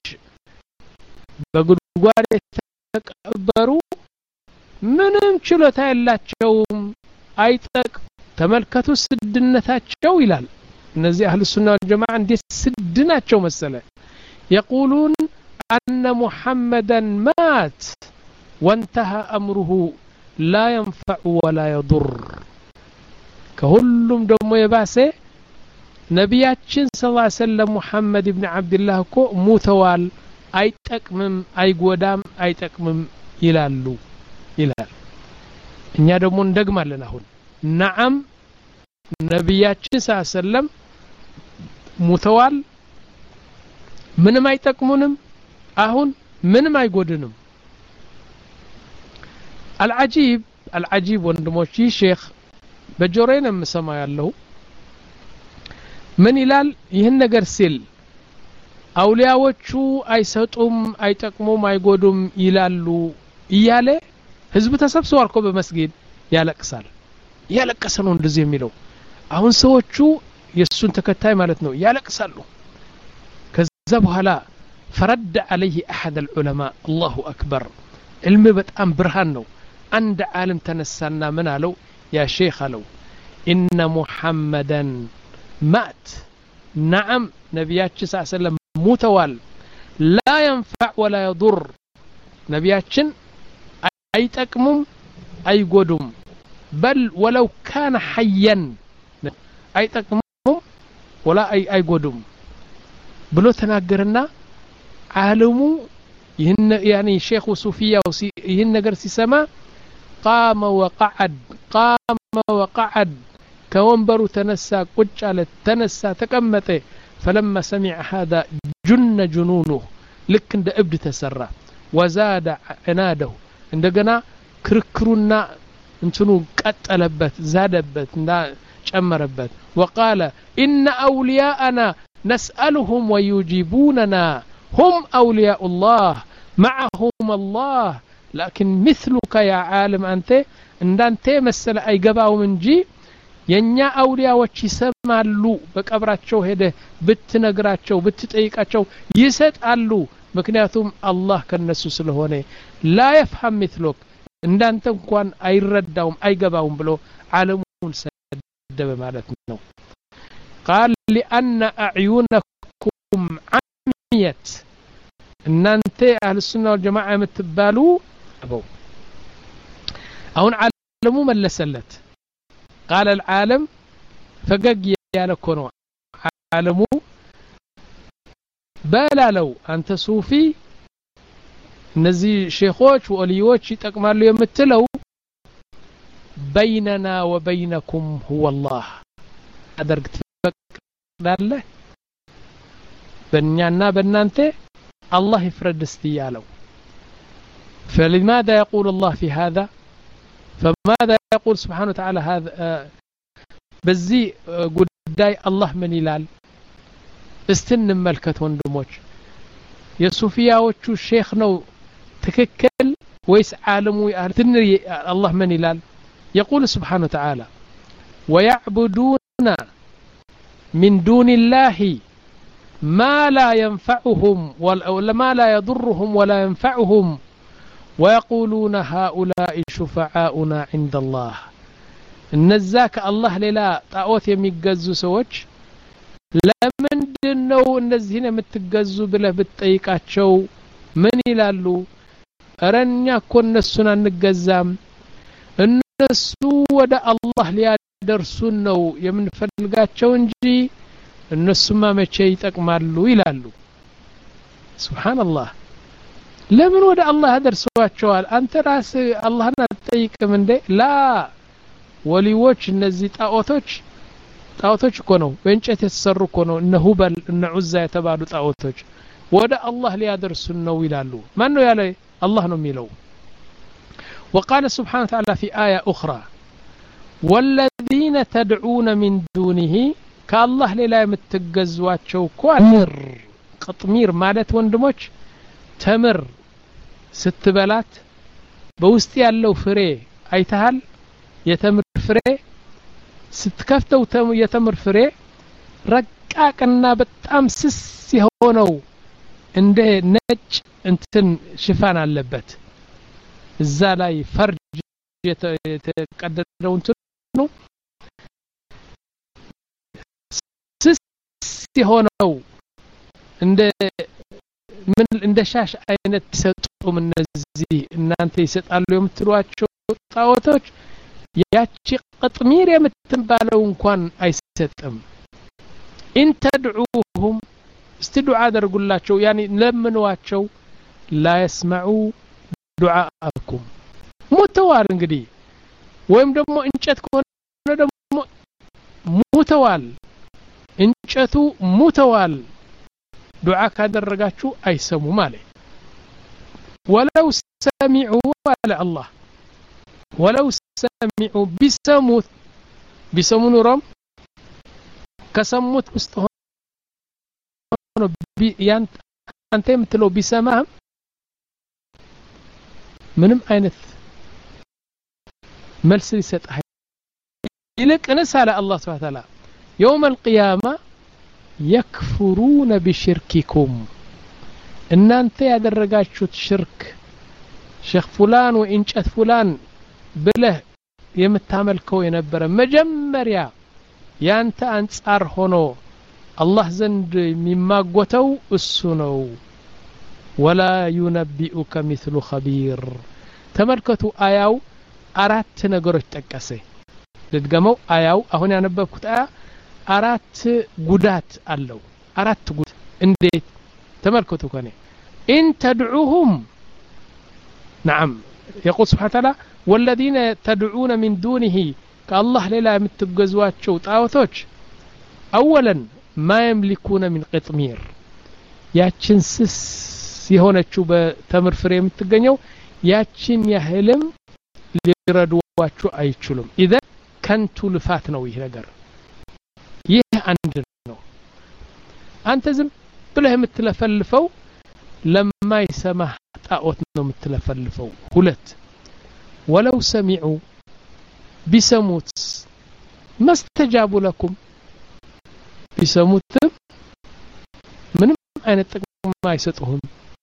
በጉድጓድ ተቀበሩ ምንም ችሎታ የላቸውም አይጠቅ ተመልከቱ ስድነታቸው ይላል እነዚህ አህሉ ሱና ወልጀማዓ እንደ ስድናቸው መሰለ يقولون ان محمدا مات وانتهى امره لا ينفع ولا يضر كሁሉም ደግሞ የባሰ ነብያችን ሰለላሁ ዐለይሂ ወሰለም ሙሐመድ ኢብኑ አብዱላህ እኮ ሞተዋል አይጠቅምም አይጎዳም አይጠቅምም ይላሉ ይላል እኛ ደግሞ እንደግማለን አሁን ነዓም ነብያችን ሰለላሁ ዐለይሂ ወሰለም ሞተዋል ምንም አይጠቅሙንም አሁን ምንም አይጎድንም العجيب العجيب ወንድሞች ሼኽ በጆሮዬ መስማ ያለው ምን ይላል ይሄን ነገር ሲል አውሊያዎቹ አይሰጡም አይጠቅሙም አይጎዱም ይላሉ ይያለ ህዝብ ተሰብስቧል እኮ በመስጊድ ያለቅሳል ያለቀሰ ነው እንደዚህ የሚለው አሁን ሰዎቹ የሱን ተከታይ ማለት ነው ያለቅሳሉ ከዛ በኋላ فرد عليه احد العلماء الله اكبر علم በጣም ብርሃን ነው አንድ ዓለም ተነሳና ምን አለው يا شيخ አለው ان محمدا مات نعم ነብያችን ሰለላሁ ዐለይሂ ወሰለም ሞተዋል لا ينفع ولا يضر ነብያችን አይጠቅሙም አይጎዱም بل ولو كان حيا አይጠቅሙም ولا اي አይጎዱም ብሎ ተናገረና ዓለሙ ይህን يعني ሼኹ ሱፊያው ይህን ነገር ሲሰማ قام وقعد قام وقعد كونبر تنسى ቁጭ አለ ተነሳ ተቀመጠ فلما سمع هذا جن جنونه لك እንደ እብድ ተሰራ وزاد عناده እንደገና ክርክሩና እንትኑ ቀጠለበት ዛደበት እና ጨመረበት وقال ان اولياءنا نسالهم ويجيبوننا هم اولياء الله معهم الله لكن مثلك يا عالم انت እንዳንተ መሰለ አይገባውም እንጂ የኛ አውሊያዎች ይሰማሉ በቀብራቸው ሄደ ብትነግራቸው ብትጠይቃቸው ይሰጣሉ ምክንያቱም አላህ ከነሱ ስለሆነ لا يفهم مثلك እንዳንተ እንኳን አይረዳውም አይገባውም ብሎ ዓለሙን ሰደበ ማለት ነው قال لأن أعينكم عميت እናንተ አህለ ሱና ወልጀማዓ የምትባሉ አበው አሁን ዓለሙ መለሰለት قال العالم ፈገግ ያለኮ ነው ዓለሙ በላለው አንተ ሱፊ እነዚህ ሼኾች ወሊዮች ይጠቅማሉ የምትለው بيننا وبينكم هو الله አደርግ ትፈቅዳለህ በእኛና በእናንተ الله يفرد استياله فلماذا يقول الله في هذا فماذا يقول سبحانه وتعالى هذا بزي قداي الله من يلال استن ملكة وندموج يسوفياዎቹ ሼኽ ነው ትክክል ወይስ ዓለሙ ያህል الله من يلال يقول سبحانه وتعالى ويعبدون من دون الله ما لا ينفعهم ولا ما لا يضرهم ولا ينفعهم ويقولون هؤلاء شفعاؤنا عند الله النزاك الله للا طاوت የሚገዙ ሰዎች ለምንድነው እነዚህን የምትገዙ ብለህ ብትጠይቃቸው ምን ይላሉ አረኛ እኮ እነሱን አንገዛም እነሱ ወደ አላህ ሊያደርሱን ነው የምንፈልጋቸው እንጂ እነሱማ መቼ ይጠቅማሉ ይላሉ ሱብሃንአላህ ለምን ወደ አላህ ያደርሷቸዋል አንተ ራስ አላህን አትጠይቅም እንዴ ላ ወሊዎች እነዚህ ጣዖቶች ጣዖቶች እኮ ነው በእንጨት የተሰሩ እኮ ነው እነ ሁበል እነ ዑዛ የተባሉ ጣዖቶች ወደ አላህ ሊያደርሱን ነው ይላሉ ማን ነው ያለ አላህ ነው የሚለው وقال سبحانه وتعالى في آية أخرى والذين تدعون من دونه كالله لا يمتجزواቸው ኳምር قطمير ማለት ወንድሞች ተምር ስትበላት በውስጥ ያለው ፍሬ አይተሃል የተምር ፍሬ ስትከፍተው የተምር ፍሬ ረቃቅና በጣም ስስ የሆነው እንደ ነጭ እንትን ሽፋን አለበት እዛ ላይ ፈርጅ የተቀደደው እንትን ነው ስስ የሆነው እንደ ምን እንደ ሻሽ አይነት ይሰጡም እነዚህ እናንተ ይሰጣሉ የምትሏቸው ጣዖቶች ያቺ ቅጥሚር የምትባለው እንኳን አይሰጥም እንተ ድዑሁም استدعوا አደርጉላቸው ያኒ ለምንዋቸው لا يسمعوا دعاءكم ሙተዋል እንግዲህ ወይም ደግሞ እንጨት ከሆነ ደግሞ ሙተዋል እንጨቱ ሙተዋል ዱዓ ካደረጋችሁ አይሰሙ ማለት ولو سمعوا على الله ولو سمعوا بسموت بسمو نورم كسموت ውስጥ ሆኖ ያን አንተ የምትለው ቢሰማህም ምንም አይነት መልስ ሊሰጥህ ይልቅንስ አለ አላህ Subhanahu Wa Ta'ala يوم القيامة يكفرون بشرككم እናንተ ያደረጋችሁት ሽርክ ሼኽ ፉላን ወእንጨት ፉላን ብለህ የምታመልከው የነበረ መጀመሪያ ያንተ አንጻር ሆኖ አላህ ዘንድ የሚማጎተው እሱ ነው ولا ينبئك مثل خبير ተመልከቱ አያው አራት ነገሮች ጠቀሰ ልድገመው አያው አሁን ያነበብኩት አያ አራት ጉዳት አለው አራት ጉዳት እንዴት ተመልከቱ ከኔ ان تدعوهم نعم يقول سبحانه وتعالى والذين تدعون من دونه كالله لا يمتجزواቸው ጣዖቶች اولا ما يملكون من قطمير ያችን ስስ የሆነችው በተምር ፍሬ የምትገኘው ያችን ያህልም ሊረዷቸው አይችሉም اذا ከንቱ ልፋት ነው ይሄ ነገር ይህ አንድ ነው አንተ ዝም ብለህ የምትለፈልፈው ለማይሰማህ ጣዖት ነው የምትለፈልፈው ሁለት ولو سمعوا بسموت ما استجابوا لكم بسموتم من أين تقوم ما يسطهم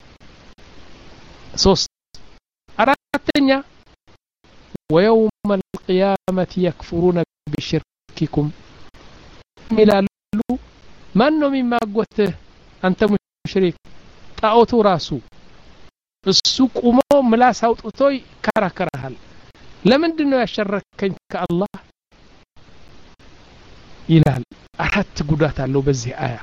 صوص أراتنيا ويوم القيامة يكفرون بشرككم ملالو ما أنه مما قوته أنت مشرك طاوتو راسو السوق ومو ملاس አውጥቶይ ከራከራል ለምንድነው ያሸረከኝ ከአላህ ይላል አራት ጉዳት አለው በዚህ አያ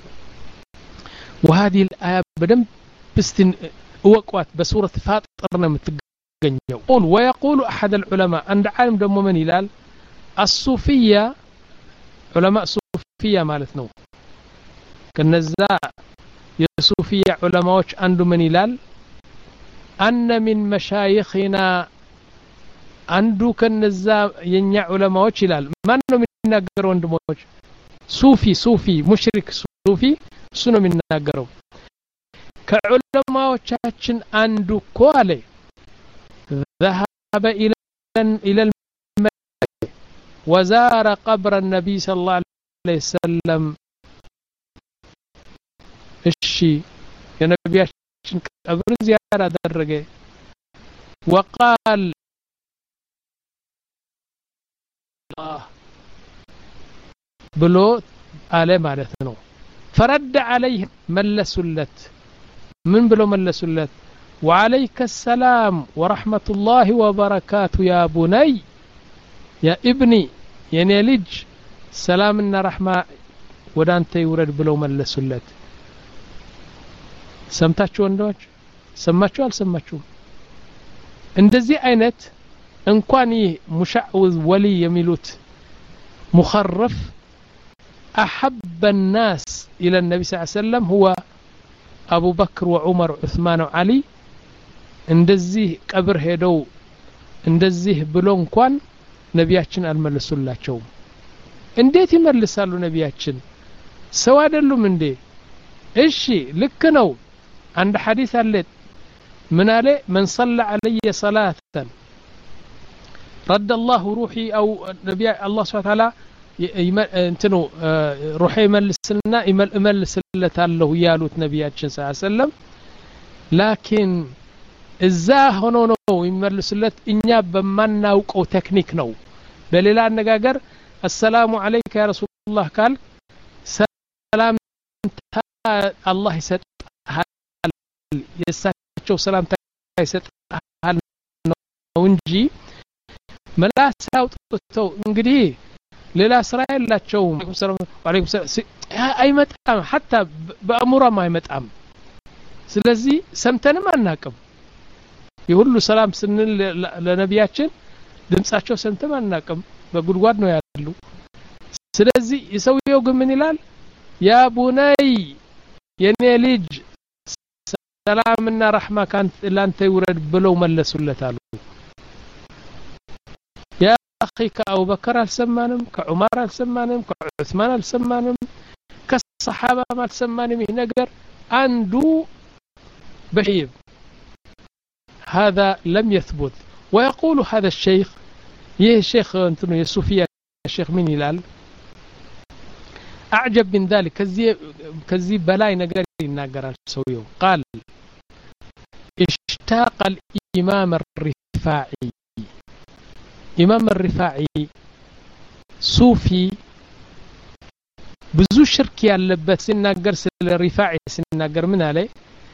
وهذه الآية بدم بستن وقوات بسورة فاطر ነው የምትገኘው قول ويقول أحد العلماء عند عالم دمو من ይላል الصوفية علماء صوفية ማለት ነው ከነዛ የሱፊያ ዑለማዎች አንዱ ምን ይላል أن من مشايخنا عنده كنزا ينيا علماء ይላል ማን ነው የሚናገረው ወንድሞች ሱፊ ሱፊ ሙሽሪክ ሱፊ እሱ ነው የሚናገረው ከዑለማዎቻችን አንዱ እኮ አለ ذهب إلى إلى المسجد وزار قبر النبي صلى الله عليه وسلم እሺ የነቢያችን قبر زيارة درجة وقال الله بلو على مالتنا فرد عليه ملسلت من بلو ملسلت وعليك السلام ورحمة الله وبركاته يا بني يا ابني يا نلج سلامنا رحمة ودانت يورد بلو ملسلت ሰምታችሁ ወንዶች ሰማችሁ አልሰማችሁም እንደዚህ አይነት እንኳን ይህ ሙሻዕውዝ ወሊ የሚሉት مخرف أحب الناس إلى النبي صلى الله عليه وسلم هو أبو بكر وعمر وعثمان وعلي እንደዚህ ቀብር ሄደው እንደዚህ ብሎ እንኳን ነቢያችን አልመለሱላቸውም እንዴት ይመልሳሉ ነቢያችን ሰው አይደሉም እንዴ እሺ ልክ ነው عند حديث الليل من عليه من صلى علي صلاة رد الله روحي أو نبي الله سبحانه وتعالى انتنو روحي يملسلنا يملس له يالوت نبياتنا صلى الله عليه وسلم لكن إذا هنا نو يملسلت إنيا بمنا وقو تكنيك نو بليلا النجاجر السلام عليك يا رسول الله قال سلام الله يسد የሳቸው ሰላምታ ይሰጣል ነው እንጂ መላስ አውጥተው እንግዲህ ሌላ ስራ ያላቸው ሰላም አለይኩም አይመጣም hatta በአሙራም አይመጣም ስለዚህ ሰምተንም አናቅም የሁሉ ሰላም ስንል ለነቢያችን ድምጻቸው ሰምተንም አናቅም በጉድጓድ ነው ያሉ ስለዚህ የሰውየው ግን ምን ይላል ያ ቡነይ የኔ ልጅ ሰላምና ረህማ ካንተ ላንተ ይውረድ ብለው መለሱለታሉ ያ اخي ከአቡ በከር አልሰማንም ከዑመር አልሰማንም ከዑስማን አልሰማንም ከሰሃባ አልሰማንም ይሄ ነገር አንዱ በሂብ هذا لم يثبت ويقول هذا الشيخ يه شيخ انتو يسوفيا الشيخ مين يلال اعجب من ذلك كذي كذي بلاي نقر يناقر سويو قال اشتاق الإمام الرفاعي إمام الرفاعي صوفي بزو شرك يالبت سناقر سل الرفاعي سناقر من عليه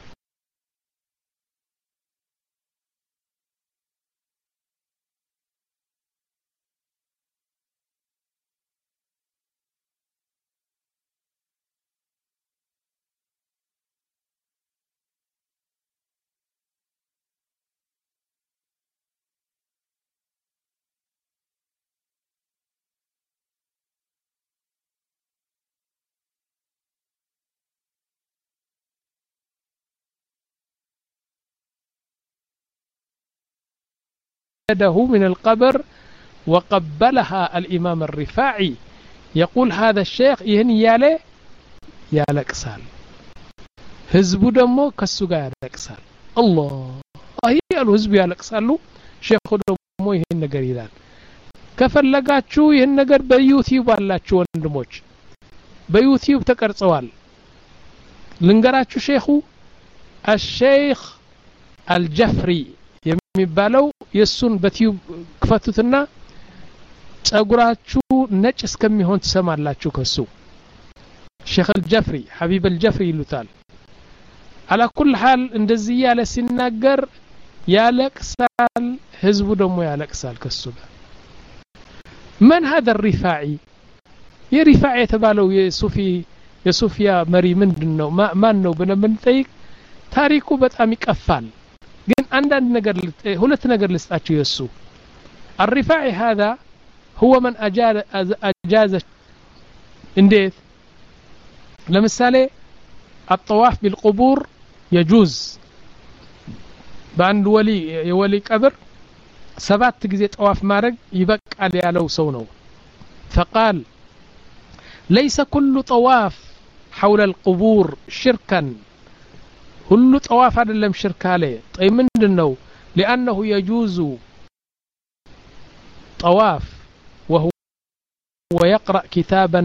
يده من القبر وقبلها الإمام الرفاعي يقول هذا الشيخ يهني يالي يالكسال هزبو دمو كسوغا يالكسال الله هي الهزب يالكسالو شيخ دمو يهن نقريلان ከፈለጋችሁ ይሄን ነገር በዩቲዩብ አላችሁ ወንድሞች በዩቲዩብ ተቀርጸዋል ልንገራችሁ ሼኹ الشيخ الجفري የሚባለው የሱን በዩቲዩብ ክፈቱትና ጸጉራችሁ ነጭ እስከሚሆን ተሰማላችሁ ከሱ ሼኽ الجفري حبيب الجفري ይሉታል على كل حال እንደዚህ ያለ ሲናገር ያለቅሳል ህዝቡ ደግሞ ያለቅሳል ከሱ ጋር من هذا الرفاعي የሪፋዕ የተባለው የሱፊ የሱፊያ መሪ ምንድነው ማን ነው ብለን ጠይቅ ታሪኩ በጣም ይቀፋል ግን አንዳንድ ነገር ሁለት ነገር ልስጣችሁ የሱ الرفاعي هذا هو من اجاز اجاز እንዴት ለምሳሌ الطواف بالقبور يجوز በአንድ ወሊ የወሊ ቀብር ሰባት ጊዜ ጠዋፍ ማድረግ ይበቃል ያለው ሰው ነው فقال ليس كل طواف حول القبور شركا كل طواف አይደለም ሽርክ አለ طيب ምንድነው لانه يجوز طواف وهو ويقرأ كتابا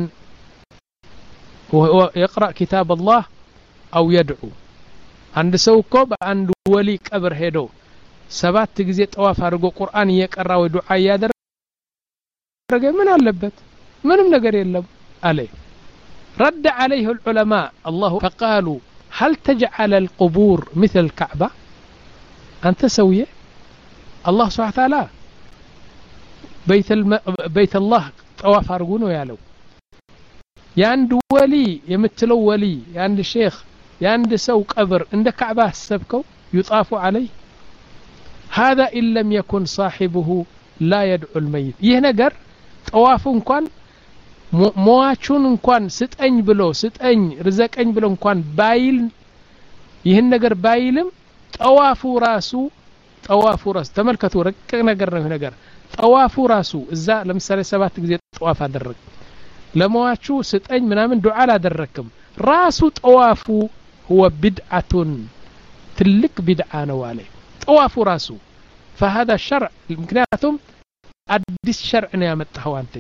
وهو يقرأ كتاب الله أو يدعو عند سوكو عند ولي قبر هيدو ሰባት ጊዜ ጠዋፍ አድርጎ ቁርአን እየቀራ ወይ ዱዓ ያደረገ ምን አለበት ምንም ነገር የለም አለ رد عليه العلماء الله فقالوا هل تجعل القبور مثل الكعبة أنت سويه الله سبحانه وتعالى بيت الم... بيت الله طواف አድርጉ ነው ያለው ያንድ ወሊ የምትለው ወሊ ያንድ ሼኽ ያንድ ሰው ቀብር እንደ ካዕባ አሰብከው يطاف عليه هذا إن لم يكن صاحبه لا يدعو الميت ይህ ነገር ጠዋፉ እንኳን ሞዋቹን እንኳን ስጠኝ ብሎ ስጠኝ ርዘቀኝ ብሎ እንኳን ባይል ይህን ነገር ባይልም ጠዋፉ ራሱ ጠዋፉ ራሱ ተመልከቱ ረቀቅ ነገር ነው ነገር ጠዋፉ ራሱ እዛ ለምሳሌ ሰባት ጊዜ ጠዋፍ አደረግ ለሞዋቹ ስጠኝ ምናምን ዱዓ አላደረክም ራሱ ጠዋፉ هو بدعة ትልቅ ቢድዓ ነው አለ ጠዋፉ ራሱ فهذا شرع ምክንያቱም አዲስ ሸርዕ ነው ያመጣው አንተ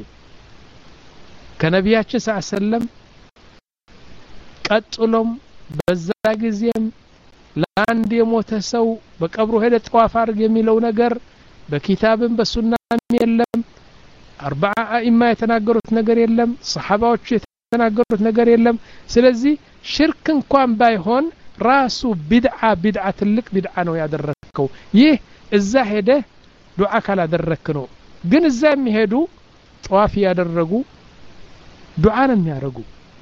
ከነቢያችን ሰለላሁ ዐለይሂ ወሰለም ቀጥሎም በዛ ጊዜም ለአንድ የሞተ ሰው በቀብሩ ሄደ ጠዋፍ አድርግ የሚለው ነገር በኪታብም በሱናም የለም አርባዓ አኢማ የተናገሩት ነገር የለም ሰሃባዎች የተናገሩት ነገር የለም ስለዚህ ሽርክ እንኳን ባይሆን ራሱ ቢድዓ ቢድዓ ትልቅ ቢድዓ ነው ያደረከው ይህ እዛ ሄደ ዱዓ ካላደረክ ነው ግን እዛ የሚሄዱ ጠዋፍ ያደረጉ ዱዓ ነው የሚያደርጉ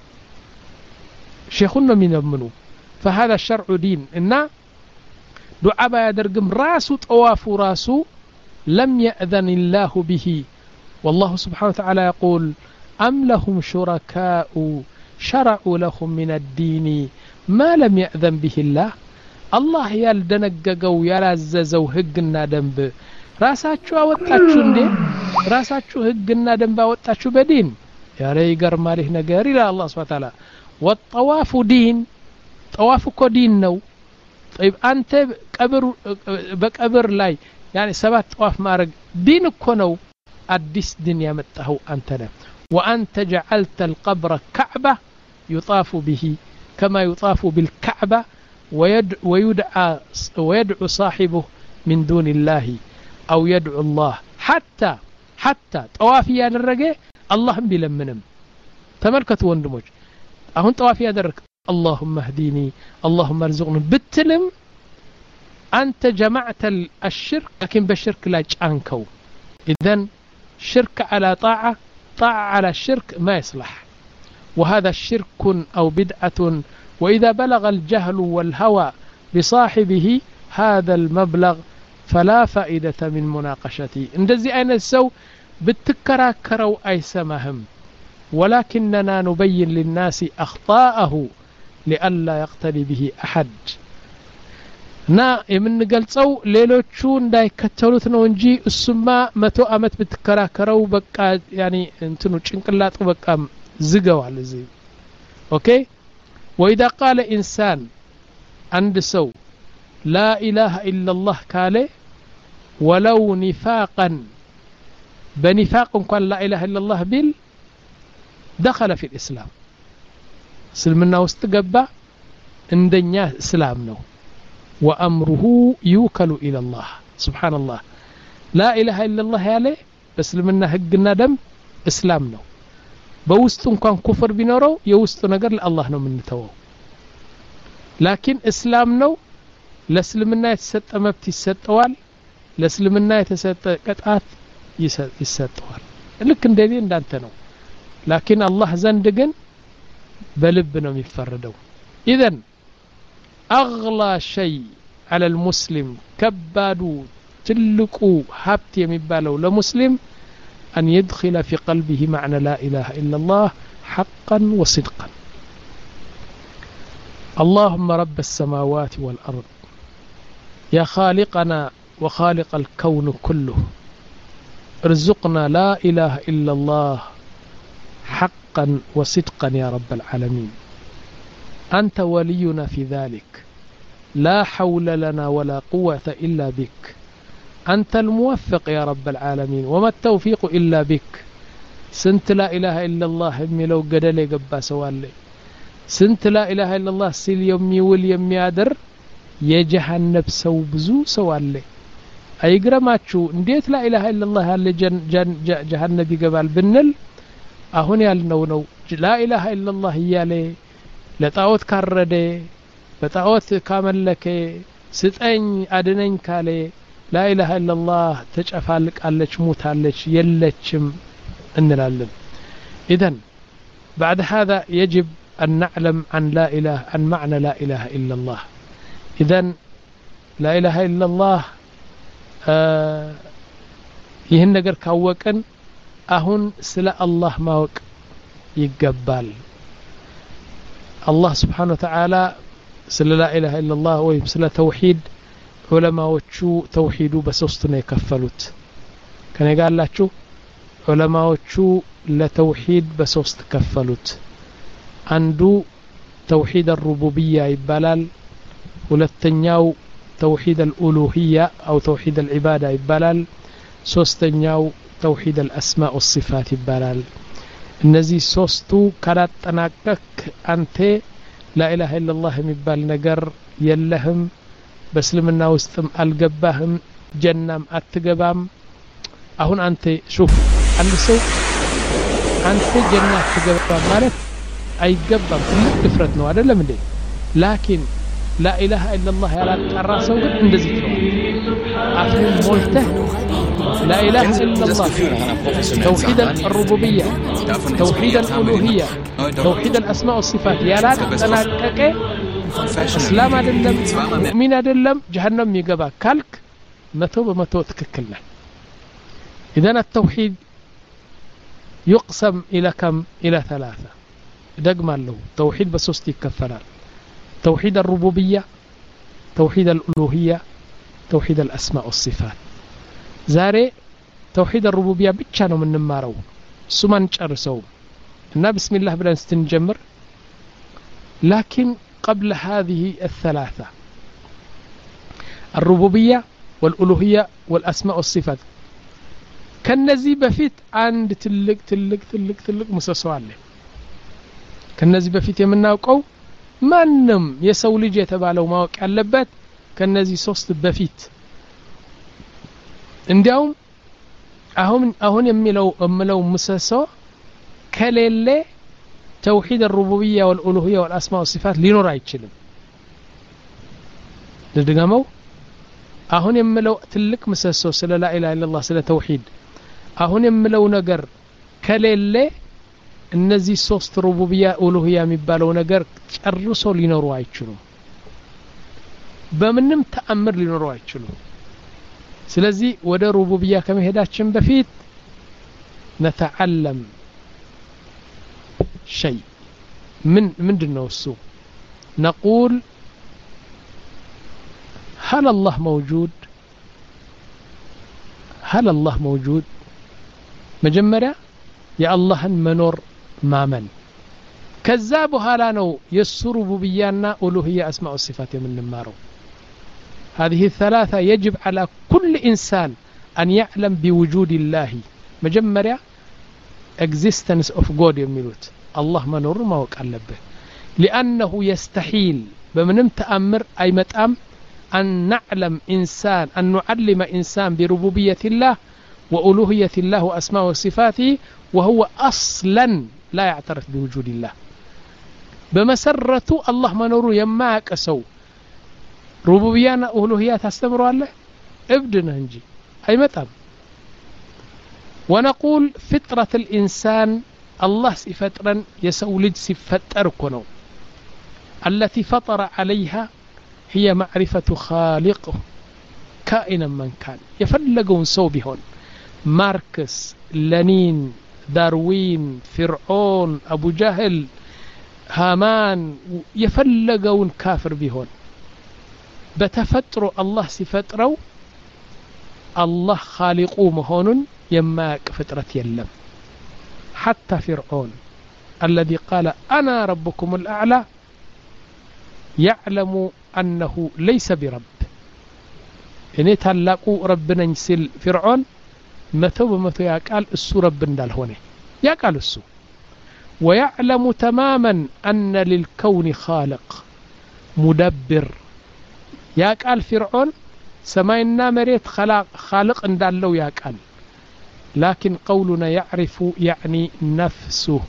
ሼኹን ነው የሚነምኑ فهذا الشرع دين ان دعاء يدرغم راسو طوافو راسو لم يأذن الله به والله سبحانه وتعالى يقول أم لهم شركاء شرعوا لهم من الدين ما لم يأذن به الله الله يالدنققو يالعززو هقنا دنب راساتشو اوطاتشو اندي راساتشو هقنا دنب اوطاتشو بدين يا ريقر ماليه نقر إلى الله سبحانه وتعالى والطواف دين طوافك دين نو طيب أنت قبر بقبر لاي يعني سبات طواف مارق دينك نو الدس دنيا متهو أنتنا وأنت جعلت القبر كعبة يطاف به كما يطاف بالكعبة ويدعى ويدعو صاحبه من دون الله أو يدعو الله حتى حتى طوافي يا الرجاء اللهم بلمنم تملكت وندمج أهون طوافي يا درك اللهم اهديني اللهم ارزقني بتلم أنت جمعت الشرك لكن بالشرك لا تشانكو إذن شرك على طاعة طاعة على الشرك ما يصلح وهذا شرك أو بدعة وإذا بلغ الجهل والهوى بصاحبه هذا المبلغ فلا فائدة من مناقشته اندزي أين السو بتكراكروا أي سمهم ولكننا نبين للناس أخطاءه لئلا يقتدي به أحد نا የምንገልጸው ሌሎቹ እንዳይከተሉት ነው እንጂ እሱማ መቶ አመት ብትከራከረው በቃ يعني እንትኑ ጭንቅላጡ በቃ ዝገዋል እዚህ ኦኬ واذا قال انسان عند سو لا اله الا الله قال ولو نفاقا بنفاق قال لا إله إلا الله بيل دخل في الإسلام سلمنا واستقبع عندنا إسلام نو وأمره يوكل إلى الله سبحان الله لا إله إلا الله عليه بس لمنا هقنا دم إسلام نو بوستن كان كفر بنورو يوستو نقر الله نو من نتوو لكن إسلام نو لسلمنا يتسط مبتي يتسطوال لسلمنا يتسط قطعات يتسطوال لك እንደኔ እንዳንተ ነው لكن الله زند ግን በልብ ነው የሚፈረደው اذا اغلى شيء على المسلم كبادو تلقو حبت የሚባለው ለሙስሊም أن يدخل في قلبه معنى لا إله إلا الله حقا وصدقا اللهم رب السماوات والأرض يا خالقنا وخالق الكون كله ارزقنا لا إله إلا الله حقا وصدقا يا رب العالمين أنت ولينا في ذلك لا حول لنا ولا قوة إلا بك أنت الموفق يا رب العالمين وما التوفيق إلا بك سنت لا إله إلا الله همي لو قدلي قبا سوالي سنت لا إله إلا الله سيل يمي واليمي أدر يجهنب سو بزو سوالي أيقرماتشو انديت لا إله إلا الله اللي جن جن جهنب يقبال بنل أهون يالنو نو لا إله إلا الله يالي لطاوت كاردي بطاوت كامل لك ستأين أدنين كالي لا إله إلا الله تجعفالك ألش موتالش يلتشم انلالم إذن بعد هذا يجب أن نعلم عن لا إله عن معنى لا إله إلا الله إذن لا إله إلا الله آه يهن نقر كاوكن أهون سلا الله ماوك يقبال الله سبحانه وتعالى سلا لا إله إلا الله ويبسلا توحيد ዑለማዎቹ ተውሂዱ በሶስት ነው የከፈሉት ከኔ ጋር አላችሁ ዑለማዎቹ ለተውሂድ በሶስት ከፈሉት አንዱ ተውሂድ الربوبية ይባላል ሁለተኛው ተውሂድ الالوهية او ተውሂድ العبادة ይባላል ሶስተኛው ተውሂድ الاسماء والصفات ይባላል እነዚህ ሶስቱ ካላጠናቀቅ አንተ لا اله الا الله የሚባል ነገር የለህም በእስልምና ውስጥም አልገባህም ጀናም አትገባም አሁን አንተ ሹፍ አንድ ሰው አንተ ጀና አትገባም ማለት አይገባም ትልቅ ድፍረት ነው አይደለም እንዴ ላኪን لا اله الا الله ያላጠራ ሰው ግን እንደዚህ ነው አፍን ሞልተህ لا اله الا الله توحيد الربوبيه توحيد الالوهيه توحيد الاسماء والصفات ያላጠናቀቀ اسلام አይደለም ሙእሚን አይደለም جهنم يገባ ካልክ መቶ በመቶ ትክክል ነህ اذا التوحيد يقسم الى كم الى ثلاثه دغمالو توحيد بሶስት ይከፈላል توحيد الربوبيه توحيد الالوهيه توحيد الاسماء والصفات ዛሬ توحيد الربوبيه ብቻ ነው የምንማረው እሱ ማን ጨርሰው እና بسم الله ብለን ስትንጀምር لكن قبل هذه الثلاثة الربوبية والألوهية والأسماء والصفات كالنزي بفيت عند تلك تلك تلك تلك مسسوال كالنزي بفيت يمنا وقو ما نم يسولي جي تبالو ما وقع اللبات كالنزي صوست بفيت انديهم اهون اهون يملو املو مسسو كليلي توحيد الربوبية والألوهية والأسماء والصفات لينور አይችልም ለድጋመው አሁን የምለው ትልቅ ምሰሶ ስለ لا إله إلا الله ስለ ተውሂድ አሁን የምለው ነገር ከሌለ እነዚህ ሶስት ሩቡብያ ኡሉሂያ የሚባለው ነገር ጨርሶ ሊኖሩ አይችሉም በምንም ተአምር ሊኖሩ አይችሉም ስለዚህ ወደ ሩቡብያ ከመሄዳችን በፊት نتعلم شيء من من النوسو نقول هل الله موجود هل الله موجود مجمرة يا الله منور مامن كذابوا هالانو يسر ربوبيانا ألوهية أسماء والصفات من نمارو هذه الثلاثة يجب على كل إنسان أن يعلم بوجود الله መጀመሪያ existence of God የሚሉት አላህ መኖሩ ማወቅ አለበት لأنه يستحيل بمنم تأمر أي متأم أن نعلم إنسان أن نعلم إنسان بربوبية الله وألوهية الله وأسماء وصفاته وهو أصلا لا يعترف بوجود الله بمسرة الله منوره يماك أسو ربوبيانا ألوهيات استمروا الله ابدنا نجي أي متأم ونقول فطرة الإنسان الله سفترا يسولد سفتر كنو التي فطر عليها هي معرفة خالقه كائنا من كان يفلقون سو بهون ماركس لنين داروين فرعون أبو جهل هامان يفلقون كافر بهون بتفتروا الله سفتروا الله خالقو مهون يماك فترة يلم حتى فرعون الذي قال أنا ربكم الأعلى يعلم أنه ليس برب إن تلاقوا ربنا ينسل فرعون متو بمتو يقال السو رب اندال هونه يقال السو ويعلم تماما أن للكون خالق مدبر يقال فرعون سماينا مريت خلق خالق اندال لو يقال لكن قولنا يعرف يعني نفسه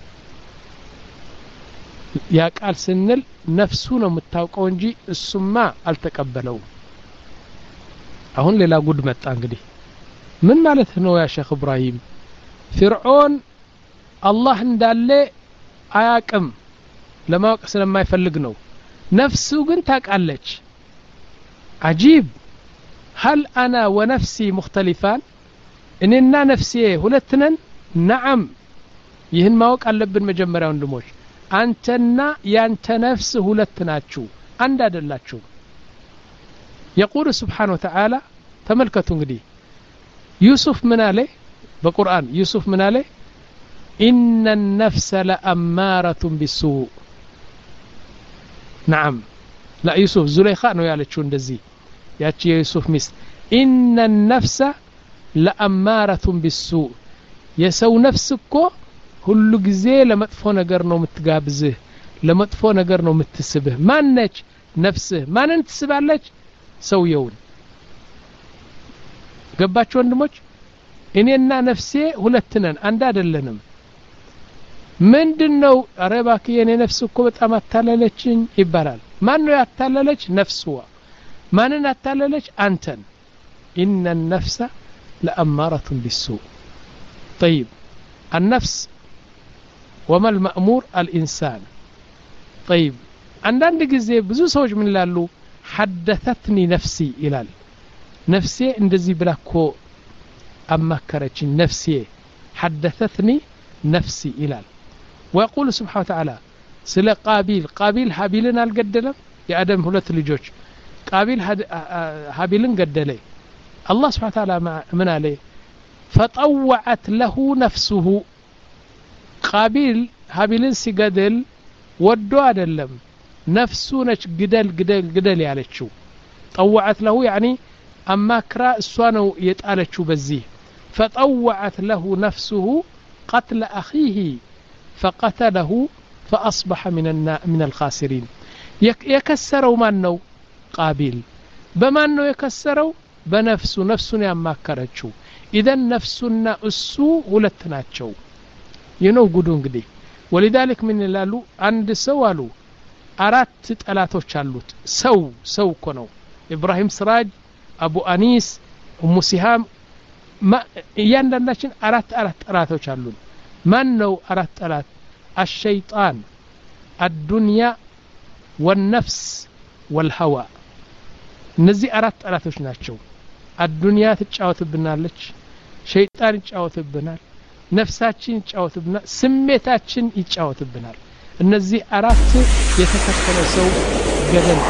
يقال سنل نفسه ነው መታወቀው እንጂ እሱማ አልተቀበለው አሁን ሌላ ጉድ መጣ እንግዲህ ምን ማለት ነው ያ ሼክ ኢብራሂም ፍርዖን አላህ እንዳለ አያቅም ለማወቅ ስለማይፈልግ ነው ነፍሱ ግን ታቃለች عجيب هل انا ونفسي مختلفان እኔና ነፍሴ ሁለት ነን نعم ይህን ማወቅ አለብን መጀመሪያው ወንድሞች አንተና ያንተ ነፍስ ሁለት ናችሁ አንድ አይደላችሁ يقول سبحانه وتعالى ተመልከቱ እንግዲህ ዩሱፍ ምን አለ በቁርአን ዩሱፍ ምን አለ إن النفس لأمارة بالسوء نعم لا يوسف زليخا ነው ያለችው እንደዚህ ያቺ የዩሱፍ ሚስት إن النفس لأمارة بالسوء የሰው ነፍስ እኮ ሁሉ ጊዜ ለመጥፎ ነገር ነው የምትጋብዝህ ለመጥፎ ነገር ነው የምትስብህ ማነች ነፍስህ ማንን ትስባለች ሰውየውን ገባችሁ ወንድሞች እኔና ነፍሴ ሁለት ነን አንድ አይደለንም ምንድነው አረባክ የኔ ነፍስ እኮ በጣም አታለለችኝ ይባላል ማን ነው ያታለለች ነፍስዋ ማንን አታለለች አንተን إن النفس لأمارة بالسوء طيب النفس وما المأمور الإنسان طيب عندنا ጊዜ ብዙ ሰዎች ምን ይላሉ حدثتني نفسي ይላል ነፍሴ እንደዚህ ብላኮ አማከረችኝ ነፍሴ حدثتني نفسي ይላል ويقول سبحانه وتعالى ስለ ቃቢል ቃቢል ሀቢልን አልገደለም የአደም ሁለት ልጆች ቃቢል ሀቢልን ገደለ الله سبحانه وتعالى من عليه فطوعت له نفسه قابيل هابيلن سيقدل ودو عدلم نفسه نش قدل قدل قدل يالتشو طوعت له يعني أما كرا السوانو يتقالتشو بزيه فطوعت له نفسه قتل أخيه فقتله فأصبح من من الخاسرين يكسروا منه قابيل بمنه يكسروا بنفسه نفسه يماكرتشو إذا نفسنا السو ولتناتشو ينو قدون قدي ولذلك من اللالو عند سوالو أرات تلاتوش علوت سو سو كنو إبراهيم سراج أبو أنيس أم سهام ما يندناشن أرات أرات أراتوش علون من نو أرات أرات الشيطان الدنيا والنفس والهوى نزي أرات أراتوش ناتشو الدنيا تتشاوت بنالج شيطان يتشاوت بنال نفساتችን ይጫወትብናል ስሜታችን ይጫወትብናል እነዚህ አራት የተከተለ ሰው ገደል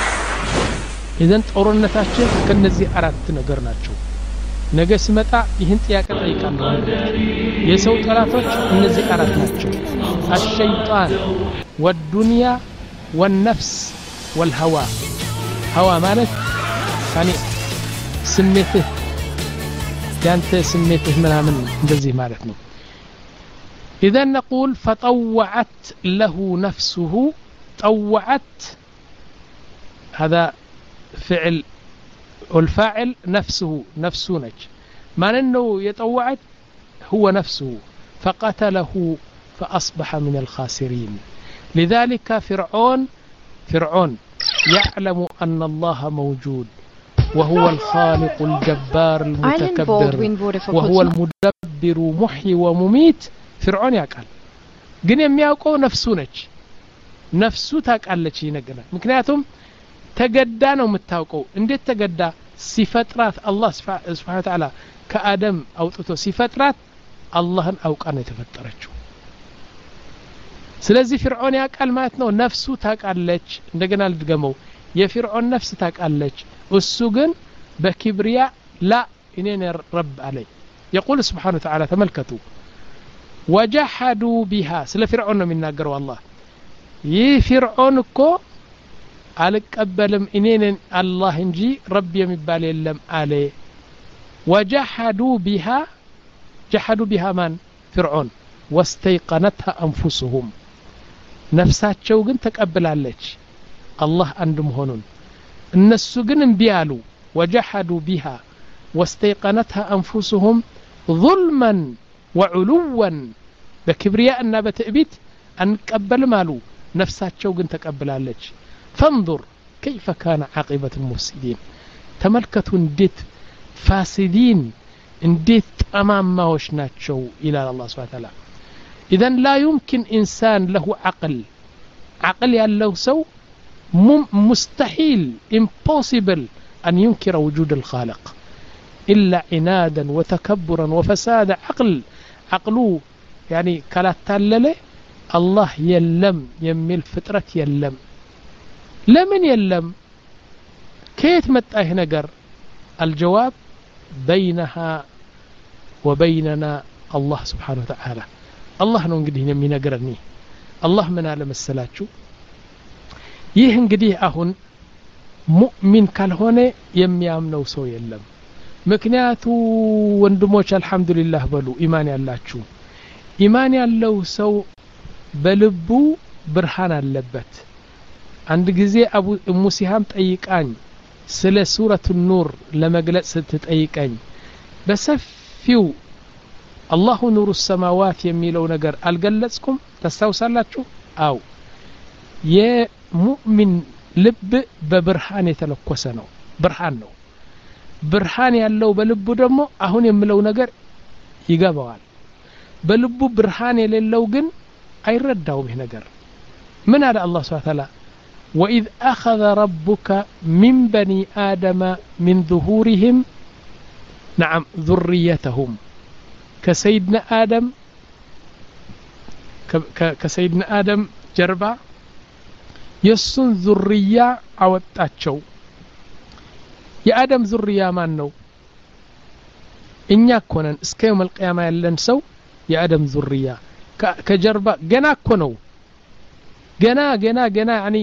ይዘን ጦርነታችን ከነዚህ አራት ነገር ናቸው ነገ ሲመጣ ይህን ጥያቄ ጠይቃለሁ የሰው ጠላቶች እነዚህ አራት ናቸው الشيطان والدنيا والنفس والهوى هوى ማለት يعني ስሜትህ ያንተ ስሜትህ ምናምን እንደዚህ ማለት ነው إذا نقول فطوعت له نفسه طوعت هذا فعل والفاعل نفسه نفسه نج ما أنه يطوعت هو نفسه فقتله فأصبح من الخاسرين لذلك فرعون فرعون يعلم أن الله موجود وهو الخالق الجبار المتكبر وهو المدبر محيي ومميت فرعون يقال ግን የሚያውቀው ነፍሱ ነች ነፍሱ ታውቃለች ይነገራል ምክንያቱም ተገዳ ነው የምታውቀው እንዴት ተገዳ ሲፈጥራት አላህ Subhanahu Wa Ta'ala ከአደም አውጥቶ ሲፈጥራት አላህን አውቃ ነው የተፈጠረችው ስለዚህ ፍርዖን ያቃል ማለት ነው ነፍሱ ታውቃለች እንደገና ልድገመው የፍርዖን ነፍስ ታውቃለች እሱ ግን በኪብሪያ ላ እኔን ረብ አለኝ يقول سبحانه وتعالى ተመልከቱ وجحدوا بها ስለ ፍርዖን ነው የሚናገረው አላህ ይህ ፍርዖን እኮ አልቀበልም እኔን አላህ እንጂ ረብ የሚባል የለም አለ وجحدوا بها جحدوا بها ማን ፍርዖን واستيقنتها انفسهم ነፍሳቸው ግን ተቀበላለች አላህ አንድ መሆኑን እነሱ ግን እምቢ አሉ وجحدوا بها واستيقنتها انفسهم ظلما وعلوا بكبرياءنا بتأبيت انقبل مالو نفساتቸው ግን ተቀበላለች فانظر كيف كان عاقبة المفسدين تملكتوا እንዴት فاسدين እንዴት ጠማማዎች ናቸው ይላል አላህ Subhanahu Wa Ta'ala اذا لا يمكن انسان له عقل عقل ያለው ሰው مستحيل impossible ان ينكر وجود الخالق الا عنادا وتكبرا وفساد عقل عقله يعني كلا تالله الله يلم يميل فطرة يلم لمن يلم كيف متاه نجر الجواب بينها وبيننا الله سبحانه وتعالى الله ነው እንግዲህ የሚነግረኝ الله ምን አለ መሰላችሁ ይህ እንግዲህ አሁን ሙእሚን ካልሆነ የሚያምነው ሰው የለም ምክንያቱ ወንድሞች አልহামዱሊላህ በሉ ኢማን ያላችሁ ኢማን ያለው ሰው በልቡ ብርሃን አለበት አንድ ጊዜ አቡ ሙሲሃም ጠይቃኝ ስለ ሱረቱ ኑር ለመግለጽ ስትጠይቀኝ በሰፊው አላሁ ኑሩ السماوات የሚለው ነገር አልገለጽኩም ተስተውሳላችሁ አው የሙእሚን ልብ በብርሃን የተለኮሰ ነው ብርሃን ነው ብርሃን ያለው በልቡ ደግሞ አሁን የምለው ነገር ይገባዋል በልቡ ብርሃን የሌለው ግን አይረዳውም ይሄ ነገር ምን አለ አላህ Subhanahu Wa Ta'ala وإذ أخذ ربك من بني آدم من ظهورهم نعم ذريتهم كسيدنا آدم كسيدنا آدم جربا يسن ذرية عوتاتشو የአደም ዙርያ ማን ነው እኛ ኮነን እስከ يوم القيامه ያለን ሰው የአደም ዙርያ ከጀርባ ገና እኮ ነው ገና ገና ገና يعني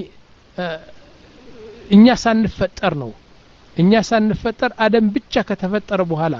እኛ ሳንፈጠር ነው እኛ ሳንፈጠር አደም ብቻ ከተፈጠረ በኋላ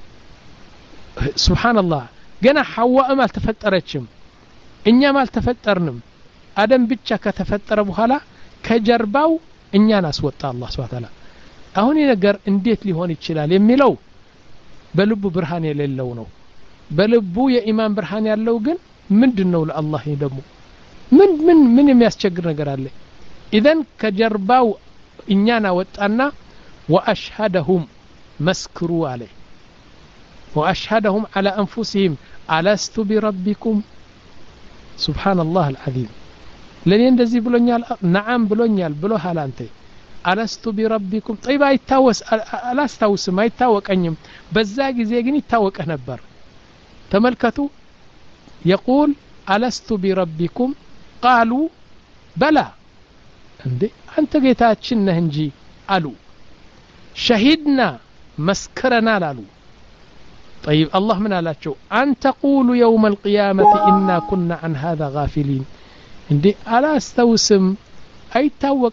ሱብሃንአላህ ገና ሐዋም አልተፈጠረችም እኛም አልተፈጠርንም አደም ብቻ ከተፈጠረ በኋላ ከጀርባው እኛን አስወጣ አላህ Subhanahu Wa Ta'ala አሁን ነገር እንዴት ሊሆን ይችላል የሚለው በልቡ ብርሃን የሌለው ነው በልቡ የኢማን ብርሃን ያለው ግን ምንድነው ለአላህ ደግሞ ምን ምን ምን የሚያስቸግር ነገር አለ اذا ከጀርባው እኛና ወጣና واشهدهم مسكروا عليه واشهدهم على انفسهم الست بربكم سبحان الله العظيم ለኔ እንደዚህ ብሎኛል نعم ብሎኛል ብሎ ሃላንተ አለስቱ ቢረቢኩም طيب አይታወስ አላስታውስም አይታወቀኝም በዛ ጊዜ ግን ይታወቀ ነበር ተመልከቱ يقول አለስቱ ቢረቢኩም قالوا بلى እንዴ አንተ ጌታችን ነህ እንጂ አሉ شهدنا مسكرنا አሉ طيب الله من አላቸው أن تقولوا يوم القيامة إنا كنا عن هذا غافلين እንዴ አላስታውስም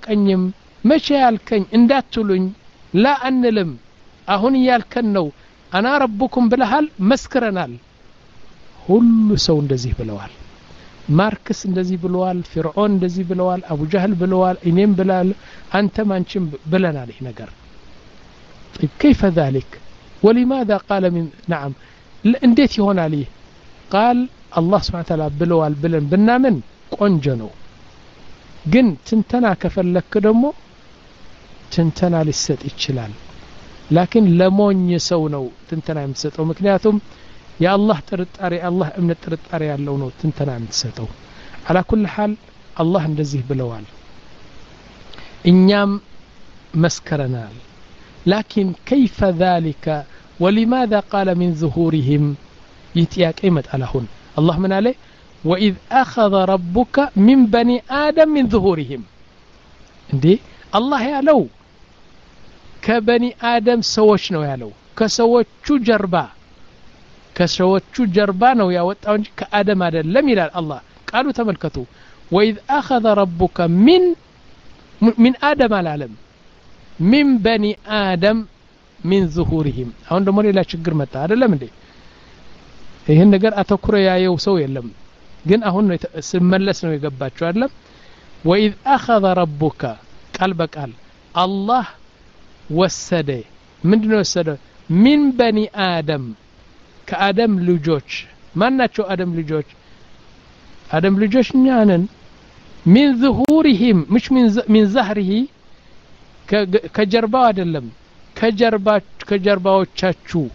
አይታወቀኝም መቼ ያልከኝ እንዳትሉኝ ላ አንልም አሁን ያልከን ነው أنا ربكم بلهال مسكرنال ሁሉ ሰው እንደዚህ ብለዋል ማርክስ እንደዚህ ብለዋል ፍርዖን እንደዚህ ብለዋል አቡ ጀህል ብለዋል እኔም ብላል አንተም አንቺም ብለናል ይሄ ነገር طيب كيف ذلك ولماذا قال من نعم እንዴት ይሆናል ይሄ قال الله سبحانه وتعالى ብለዋል ብለን ብናምን ቆንጆ ነው ግን ትንተና ከፈለክ ደግሞ ትንተና ሊሰጥ ይችላል لكن ለሞኝ ሰው ነው ትንተና የምትሰጠው ምክንያቱም يا الله ترطاري الله امن ترطاري ያለው ነው ትንተና የምትሰጠው على كل حال الله እንደዚህ ብለዋል እኛም መስከረናል لكن كيف ذلك ولماذا قال من ظهورهم يتياق يمጣلهون الله من عليه واذ اخذ ربك من بني ادم من ظهورهم እንዴ الله ያለው ከበኒ አደም ሰዎች ነው ያለው ከሰዎቹ ጀርባ ከሰዎቹ ጀርባ ነው ያወጣው እንጂ ከአደም አይደለም ይላል አላህ ቃሉ ተመልከቱ واذ اخذ ربك من من ادم العالم من بني ادم من ظهورهم አሁን ደግሞ ሌላ ችግር መጣ አይደለም እንዴ ይሄን ነገር አተኩረ ያየው ሰው የለም ግን አሁን ስመለስ ነው የገባቸው አይደለም واذ اخذ ربك ቃል በቃል አላህ ወሰደ ምንድነው ወሰደ من بني ادم ከአደም ልጆች ማናቸው አደም ልጆች አደም ልጆች ነን من ظهورهم مش من من ظهره ከጀርባው አይደለም ከጀርባ ከጀርባዎቻቸው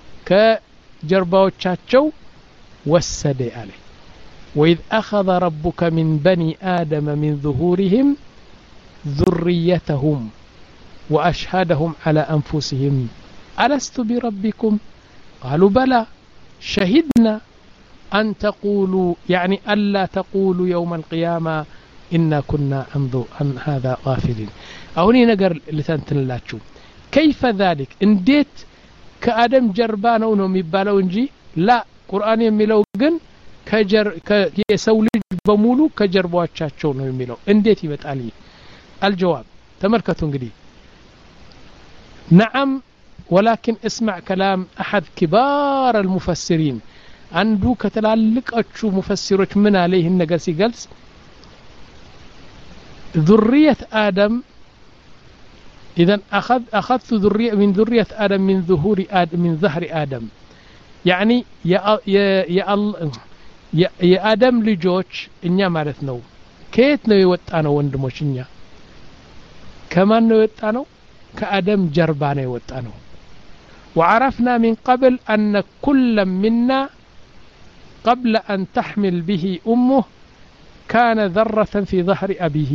ከጀርባዎቻቸው ወሰደ አለ واذ اخذ ربك من بني ادم من ظهورهم ذريتهم واشهدهم على انفسهم ألست بربكم قالوا بلى شهدنا أن تقولوا يعني ألا تقولوا يوم القيامة إنا كنا عن هذا غافلين أهوني نقر لتنتن لاتشو كيف ذلك انديت كأدم جربان ونهم يبالو انجي لا قرآن يميلو قن كجر كيسولج بمولو كجربوات شاتشو نهم يميلو انديت يبتالي الجواب تمركتون قدي نعم ولكن اسمع كلام أحد كبار المفسرين عنده كتلالك أتشو مفسروች من عليه النجار سيجلس ذرية آدم إذن أخذ أخذت ذرية من ذرية آدم من ظهور آدم من ظهر آدم يعني يا يا يا يا, يا آدم لجوج إنيا مارثنو كيت نو يوطانو وندموش إنيا كمان نو يوطانو كآدم جربانه يوطانو وعرفنا من قبل أن كل منا قبل أن تحمل به أمه كان ذرة في ظهر أبيه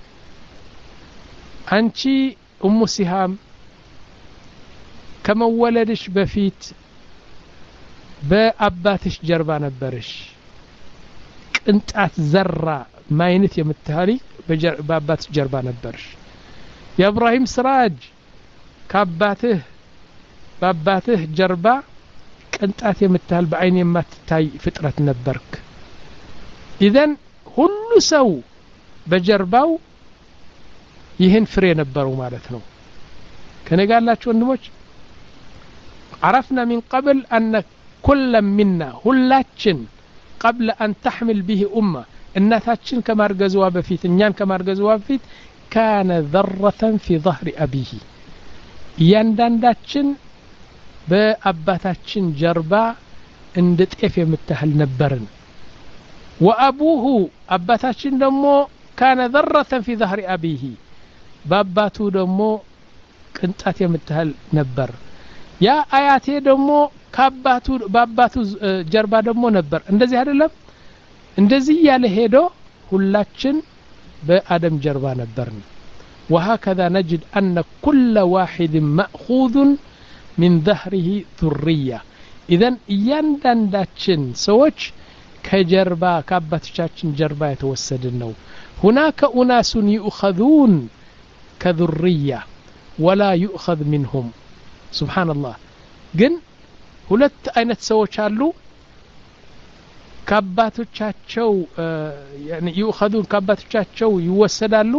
أنتي أم سهام كما ولدش بفيت بأباتش جربان برش انت ذرة ما ينت يمتهالي بأباتش جربان برش يا إبراهيم سراج كأباته باباته جربا ቅንጣት የምታል በአይን የማትታይ ፍጥረት ነበርክ ኢዘን ሁሉ ሰው በጀርባው ይህን ፍሬ ነበረው ማለት ነው ከነጋላችሁ ወንድሞች عرفنا من قبل أن كل منا ሁላችን قبل أن تحمل به أمة እናታችን ከማርገዝዋ በፊት እኛን ከማርገዝዋ በፊት كان ذرة في ظهر أبيه ያንዳንዳችን በአባታችን ጀርባ እንደ ጤፍ የምታህል ነበርን وأبوه አባታችን ደግሞ كان ذرة في ظهر أبيه በአባቱ ደግሞ ቅንጣት የምታህል ነበር ያ አያቴ ደግሞ ከአባቱ በአባቱ ጀርባ ደግሞ ነበር እንደዚህ አይደለም እንደዚህ ያለ ሄዶ ሁላችን በአደም ጀርባ ነበርን وهكذا نجد أن كل واحد مأخوذ من ظهره ذرية إذن يندنداتشن سوچ كجربا كابتشاتشن جربا يتوسدنو هناك أناس يؤخذون كذرية ولا يؤخذ منهم سبحان الله جن ሁለት አይነት ሰዎች አሉ ከአባቶቻቸው يعني يؤخذون ከአባቶቻቸው ይወሰዳሉ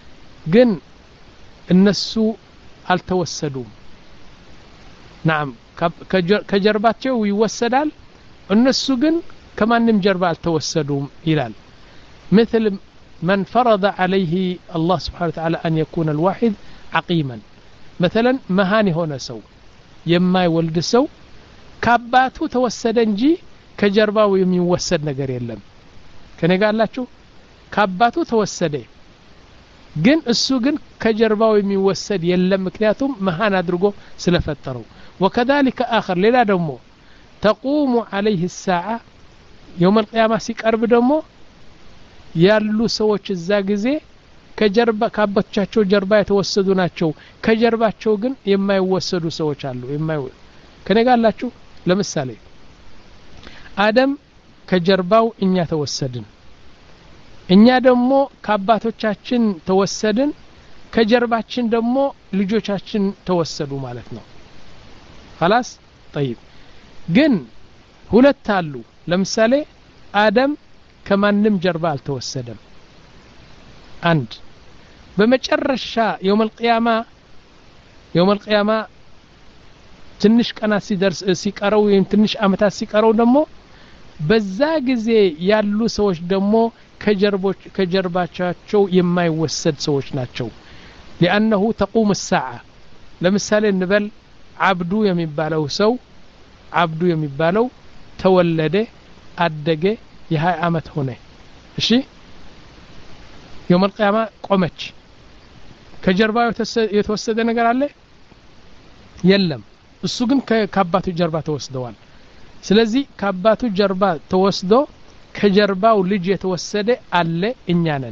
ግን እነሱ አልተወሰዱም نعم ከጀርባቸው ይወሰዳል እነሱ ግን ከማንም ጀርባ አልተወሰዱም ይላል مثل من فرض عليه الله سبحانه وتعالى أن يكون الواحد عقيما مثلا مهاني هنا سو يما يولد سو كاباتو توسد እንጂ ከጀርባው የሚወሰድ ነገር የለም ከኔ ጋር አላችሁ ካባቱ ተወሰደ ግን እሱ ግን ከጀርባው የሚወሰድ የለም ምክንያቱም መሃን አድርጎ ስለፈጠረው وكذلك آخر ሌላ ደግሞ تقوم عليه الساعة يوم القيامة ሲቀርብ ደግሞ ያሉ ሰዎች እዛ ጊዜ ከጀርባ ካባቻቸው ጀርባ የተወሰዱ ናቸው ከጀርባቸው ግን የማይወሰዱ ሰዎች አሉ የማይ ከኔ ጋር አላችሁ ለምሳሌ አደም ከጀርባው እኛ ተወሰድን እኛ ደግሞ ከአባቶቻችን ተወሰድን ከጀርባችን ደግሞ ልጆቻችን ተወሰዱ ማለት ነው خلاص طيب ግን ሁለት አሉ ለምሳሌ አደም ከማንም ጀርባ አልተወሰደም አንድ በመጨረሻ يوم القيامة يوم القيامة ትንሽ ቀናት ሲደርስ ሲቀረው ትንሽ አመታት ሲቀረው ደግሞ በዛ ጊዜ ያሉ ሰዎች ደግሞ ከጀርቦች ከጀርባቸው የማይወሰድ ሰዎች ናቸው لانه تقوم الساعه ለምሳሌ እንበል አብዱ የሚባለው ሰው አብዱ የሚባለው ተወለደ አደገ የ20 አመት ሆነ እሺ يوم القيامه ቆመች ከጀርባው የተወሰደ ነገር አለ የለም እሱ ግን ከአባቱ ጀርባ ተወስደዋል ስለዚህ ከአባቱ ጀርባ ተወስዶ ከጀርባው ልጅ የተወሰደ አለ እኛ ነን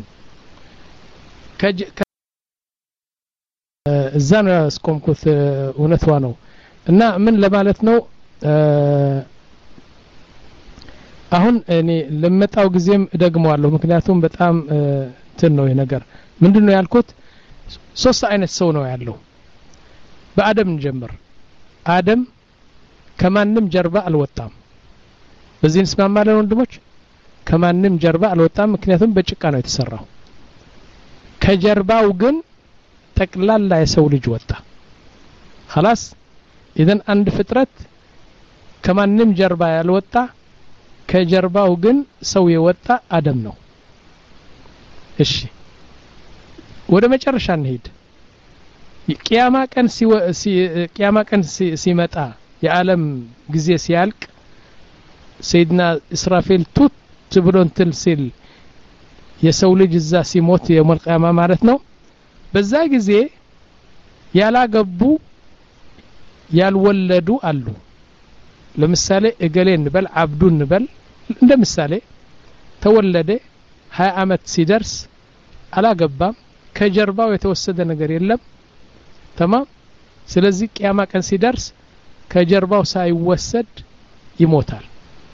እዛ ነው ስቆምኩት እውነቷ ነው እና ምን ለማለት ነው አሁን እኔ ለመጣው ጊዜም ደግመዋለሁ ምክንያቱም በጣም እንትን ነው የነገር ምንድነው ያልኩት ሶስት አይነት ሰው ነው ያለው በአደም እንጀምር አደም ከማንም ጀርባ አልወጣም በዚህ እንስማማለን ወንድሞች ከማንም ጀርባ አልወጣም ምክንያቱም በጭቃ ነው የተሰራው ከጀርባው ግን ጠቅላላ የሰው ልጅ ወጣ خلاص اذا አንድ ፍጥረት ከማንም ጀርባ ያልወጣ ከጀርባው ግን ሰው የወጣ አደም ነው እሺ ወደ መጨረሻ እንሄድ ቂያማ ቀን ሲ ቂያማ ቀን ሲመጣ የዓለም ጊዜ ሲያልቅ ሰይድና እስራፊል ቱት ብሎ እንትን ሲል የሰው ልጅ እዛ ሲሞት የውመል ቂያማ ማለት ነው በዛ ጊዜ ያላገቡ ያልወለዱ አሉ ለምሳሌ እገሌ እንበል አብዱ እንበል እንደምሳሌ ተወለደ ሃያ አመት ሲደርስ አላገባም ከጀርባው የተወሰደ ነገር የለም تمام ስለዚህ ቂያማ ቀን ሲደርስ ከጀርባው ሳይወሰድ ይሞታል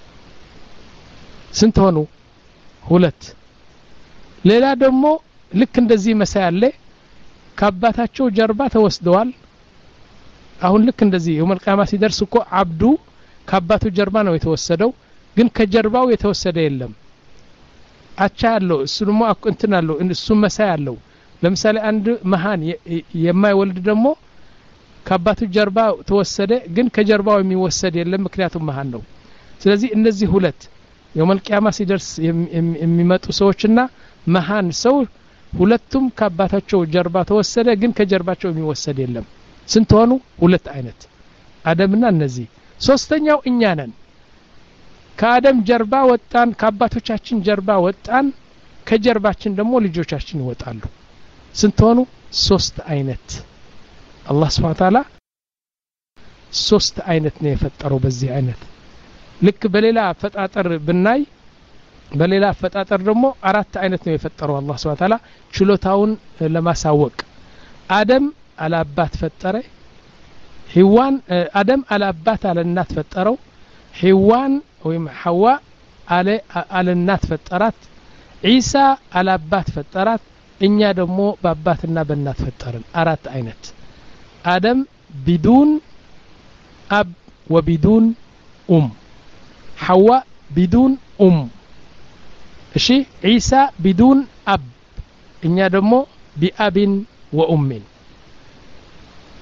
ስንት ሆኑ ሁለት ሌላ ደግሞ ልክ እንደዚህ መሳያለ ከአባታቸው ጀርባ ተወስደዋል አሁን ልክ እንደዚህ የውመል ቂያማ ሲደርስ እኮ አብዱ ከአባቱ ጀርባ ነው የተወሰደው ግን ከጀርባው የተወሰደ የለም አቻ ያለው እሱ ደግሞ እንትን አለው እሱ መሳያለው ለምሳሌ አንድ መሃን የማይወልድ ደግሞ ከአባቱ ጀርባ ተወሰደ ግን ከጀርባው የሚወሰድ የለም ምክንያቱም መሃን ነው ስለዚህ እነዚህ ሁለት የውመል ቂያማ ሲደርስ የሚመጡ ሰዎችና መሃን ሰው ሁለቱም ከአባታቸው ጀርባ ተወሰደ ግን ከጀርባቸው የሚወሰድ የለም ስንት ሆኑ ሁለት አይነት አደምና እነዚህ ሶስተኛው እኛ ነን ከአደም ጀርባ ወጣን ከአባቶቻችን ጀርባ ወጣን ከጀርባችን ደግሞ ልጆቻችን ይወጣሉ ስንት ሆኑ ሶስት አይነት አላህ Subhanahu Wa Ta'ala ሶስት አይነት ነው የፈጠረው በዚህ አይነት ልክ በሌላ ፈጣጠር ብናይ በሌላ ፈጣጠር ደግሞ አራት አይነት ነው የፈጠረው አላህ Subhanahu Wa Ta'ala ችሎታውን ለማሳወቅ አደም አላባት ፈጠረ ሔዋን አደም አላባት አለናት ፈጠረው ሔዋን ወይም ሐዋ አለ አለናት ፈጠራት ኢሳ አላባት ፈጠራት እኛ ደግሞ በአባትና በእናት ፈጠርን አራት አይነት አደም بدون اب وبدون ام حواء بدون ام እሺ ኢሳ بدون اب እኛ ደግሞ باب وام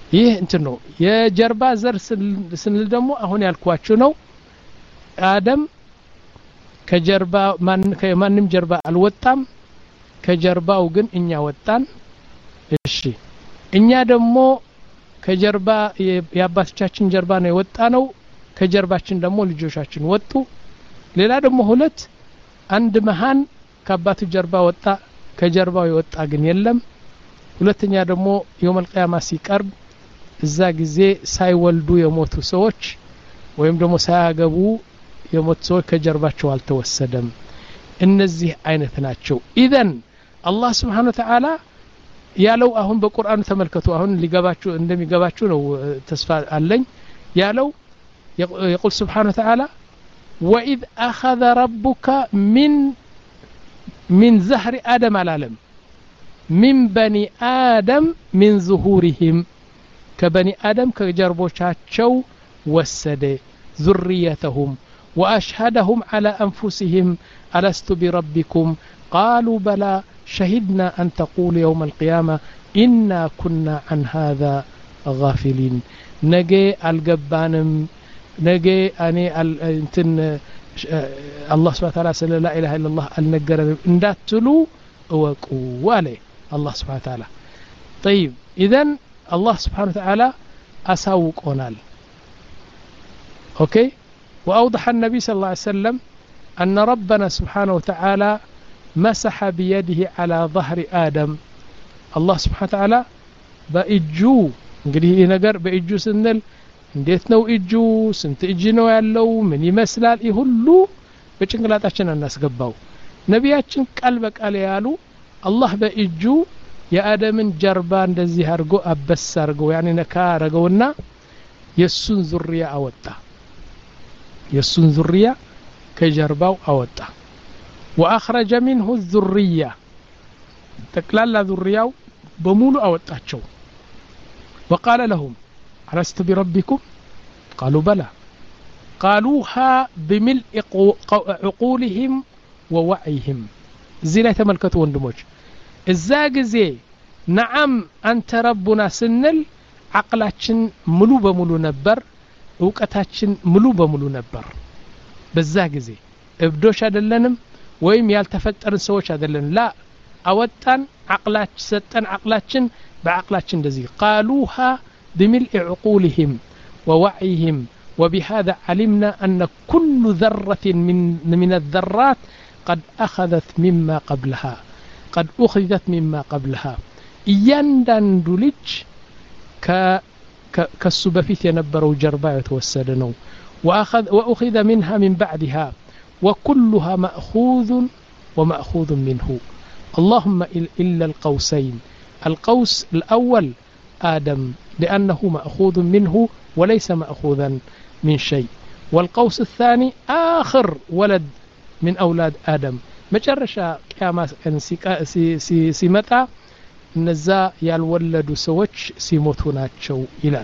ይህ እንትን ነው የጀርባ ዘር ስንል ደግሞ አሁን ያልኳችሁ ነው አደም ከጀርባ ማን ከማንም ጀርባ አልወጣም ከጀርባው ግን እኛ ወጣን እሺ እኛ ደግሞ ከጀርባ የአባቶቻችን ጀርባ ነው የወጣ ነው ከጀርባችን ደግሞ ልጆቻችን ወጡ ሌላ ደግሞ ሁለት አንድ መሃን ከአባቱ ጀርባ ወጣ ከጀርባው የወጣ ግን የለም ሁለተኛ ደግሞ የውመል ቂያማ ሲቀርብ እዛ ጊዜ ሳይወልዱ የሞቱ ሰዎች ወይም ደግሞ ሳያገቡ የሞቱ ሰዎች ከጀርባቸው አልተወሰደም እነዚህ አይነት ናቸው ኢዘን አላህ Subhanahu Wa Ta'ala ያለው አሁን በቁርአኑ ተመልከቱ አሁን ሊገባችሁ እንደሚገባችሁ ነው ተስፋ አለኝ ያለው يقول سبحانه وتعالى وإذ أخذ ربك من من زهر آدم العالم من بني آدم من ظهورهم كبني آدم كجربوشاتشو وسد ذريتهم وأشهدهم على أنفسهم ألست بربكم قالوا بلى شهدنا أن تقول يوم القيامة إنا كنا عن هذا غافلين نجي الجبانم نجي أني انتن الله سبحانه وتعالى سلا لا إله إلا الله النجر انداتلو وقوا عليه الله سبحانه وتعالى طيب إذن الله سبحانه وتعالى أساوق أونال أوكي وأوضح النبي صلى الله عليه وسلم أن ربنا سبحانه وتعالى مسح بيده على ظهر آدم الله سبحانه وتعالى بإجو እንግዲህ ይሄ ነገር በእጁ ስንል እንዴት ነው እጁ ስንት እጅ ነው ያለው ምን ይመስላል ይሄ ሁሉ በጭንቅላታችን እናስገባው ነቢያችን ቃል በቃል ያሉ አላህ በእጁ የአደምን ጀርባ እንደዚህ አርጎ አበስ አርጎ ያኔ ነካ አረገውና የሱን ዙሪያ አወጣ የሱን ዙሪያ ከጀርባው አወጣ واخرج منه الذريه تقلال ذرياው በሙሉ አወጣቸው وقال لهم ألست بربكم قالوا بلى قالوها بملء عقولهم ووعيهم زي لا تملكتوا وندموج الزاغزي نعم أنت ربنا سنل عقلاتشن ملو بملو نبر وقتاتشن ملو بملو نبر بالزاغزي ابدوش አይደለንም ወይም ያልተፈጠርን ሰዎች አይደለን لا አወጣን عقلاتش ሰጠን عقلاتشن بعقلاتشن እንደዚህ قالوها بملء عقولهم ووعيهم وبهذا علمنا أن كل ذرة من من الذرات قد أخذت مما قبلها قد أخذت مما قبلها يندندو لج ك كالسبفيت ينبروا جربا يتوسدنوا وأخذ وأخذ منها من بعدها وكلها مأخوذ ومأخوذ منه اللهم إلا القوسين القوس الأول آدم لأنه مأخوذ منه وليس مأخوذا من شيء والقوس الثاني آخر ولد من أولاد آدم مجرشا كما سيمتا نزا يالولد سوتش سيموتونات شو إلال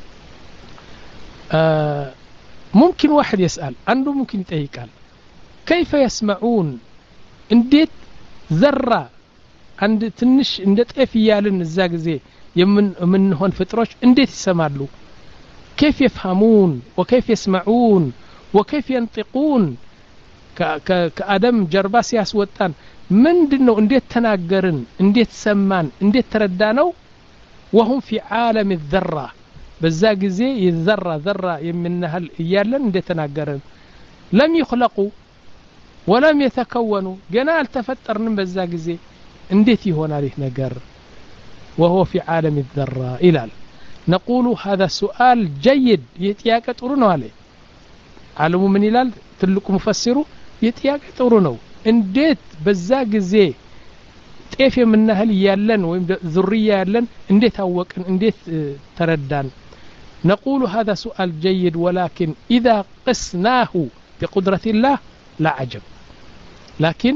آه ممكن واحد يسأل عنده ممكن يتأيكال كيف يسمعون انديت ذرة عند تنش انديت افيالن الزاق زي يمن من هون فطروش انديت يسمعلو كيف يفهمون وكيف يسمعون وكيف ينطقون كأدم جرباس ياسوتان من دنو انديت تناقرن انديت سمان انديت تردانو وهم في عالم الذرة بالزاق زي الذرة ذرة يمنها ايالن انديت تناقرن لم يخلقوا ولم يتكونوا جنال تفترن بالزاق زي انديت يهون عليه نقر وهو في عالم الذرة إلال نقول هذا سؤال جيد يتياك تورنو عليه علموا من إلال تلكم مفسروا يتياك تورنو انديت بزاق زي تيفي من نهل يالن ويم ذرية يالن انديت هوك انديت تردان نقول هذا سؤال جيد ولكن إذا قسناه بقدرة الله لا عجب لكن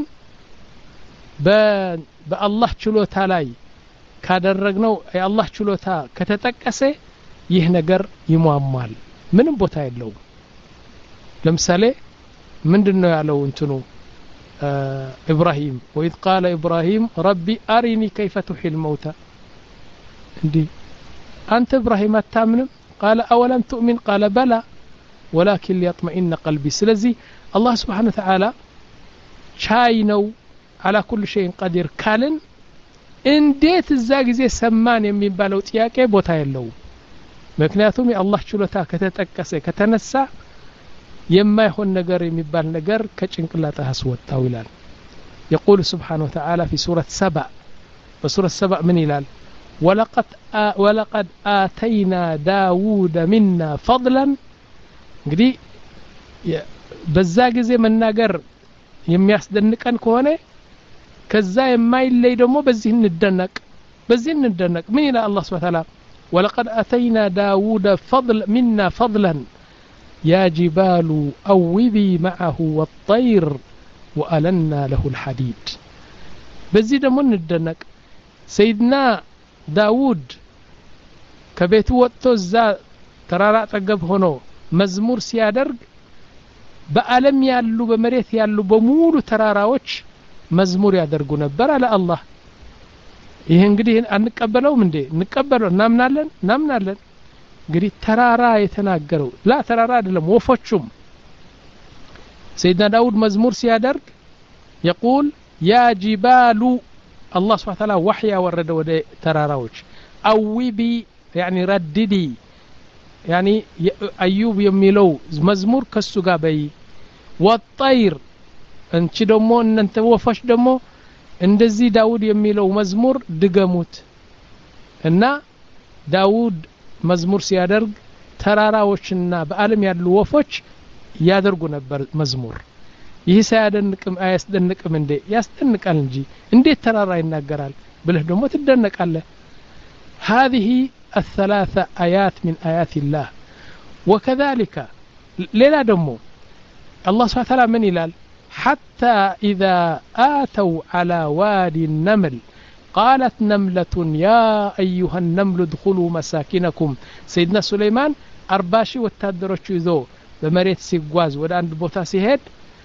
بالله ችሎታ ላይ ካደረግነው የአላህ ችሎታ ከተጠቀሰ ይህ ነገር ይሟሟል ምንም ቦታ የለውም ለምሳሌ ምንድነው ያለው እንትኑ ኢብራሂም وإذ قال إبراهيم ربي أرني كيف تحيي الموتى እንዲ أنت إبراهيم التامن قال أولم تؤمن قال بلى ولكن ليطمئن قلبي سلزي الله سبحانه وتعالى شاينو على كل شيء قدير كالن እንዴት እዛ ጊዜ ሰማን የሚባለው ጥያቄ ቦታ የለውም ምክንያቱም የአላህ ችሎታ ከተጠቀሰ ከተነሳ የማይሆን ነገር የሚባል ነገር ከጭንቅላት አስወጣው ይላል يقول سبحانه وتعالى في سورة سبأ بسورة سبأ من ይላል ولقد آ ولقد آتينا داوود منا فضلا እንግዲህ በዛ ጊዜ መናገር የሚያስደንቀን ከሆነ ከዛ የማይለይ ደግሞ በዚህ እንደነቅ በዚህ እንደነቅ ምን ይላል አላህ Subhanahu Wa Ta'ala ولقد آتينا داوود فضل منا فضلا يا جبال أوبي معه والطير وألنا له الحديد በዚህ ደግሞ እንደነቅ سيدنا داوود ከቤቱ ወጥቶ እዛ ተራራ ጠገብ ሆኖ መዝሙር ሲያደርግ በአለም ያሉ በመሬት ያሉ በሙሉ ተራራዎች መዝሙር ያደርጉ ነበር አለ አላህ ይሄ እንግዲህ አንቀበለውም እንዴ እንቀበለው እናምናለን እናምናለን እንግዲህ ተራራ የተናገረው ላ ተራራ አይደለም ወፎቹም سيدنا داود መዝሙር ሲያደርግ يقول يا جبال الله سبحانه وتعالى وحي ورد ወደ ተራራዎች أوبي يعني رددي يعني أيوب የሚለው መዝሙር ከሱ ጋር በይ والطير እንቺ ደሞ እናንተ ወፎች ደሞ እንደዚህ ዳውድ የሚለው መዝሙር ድገሙት እና ዳውድ መዝሙር ሲያደርግ ተራራዎችና በአለም ያሉ ወፎች ያደርጉ ነበር መዝሙር ይህ ሳያደንቅም አያስደንቅም እንዴ ያስደንቃል እንጂ እንዴት ተራራ ይናገራል ብለህ ደሞ ትደነቃለህ هذه الثلاثه آيات من آيات الله وكذلك ሌላ ደሞ الله سبحانه وتعالى من ይላል حتى إذا آتوا على وادي النمل قالت نملة يا أيها النمل ادخلوا مساكنكم سيدنا سليمان أرباشي وتادروش يذو بمريت سيقواز ودان بوتا سيهد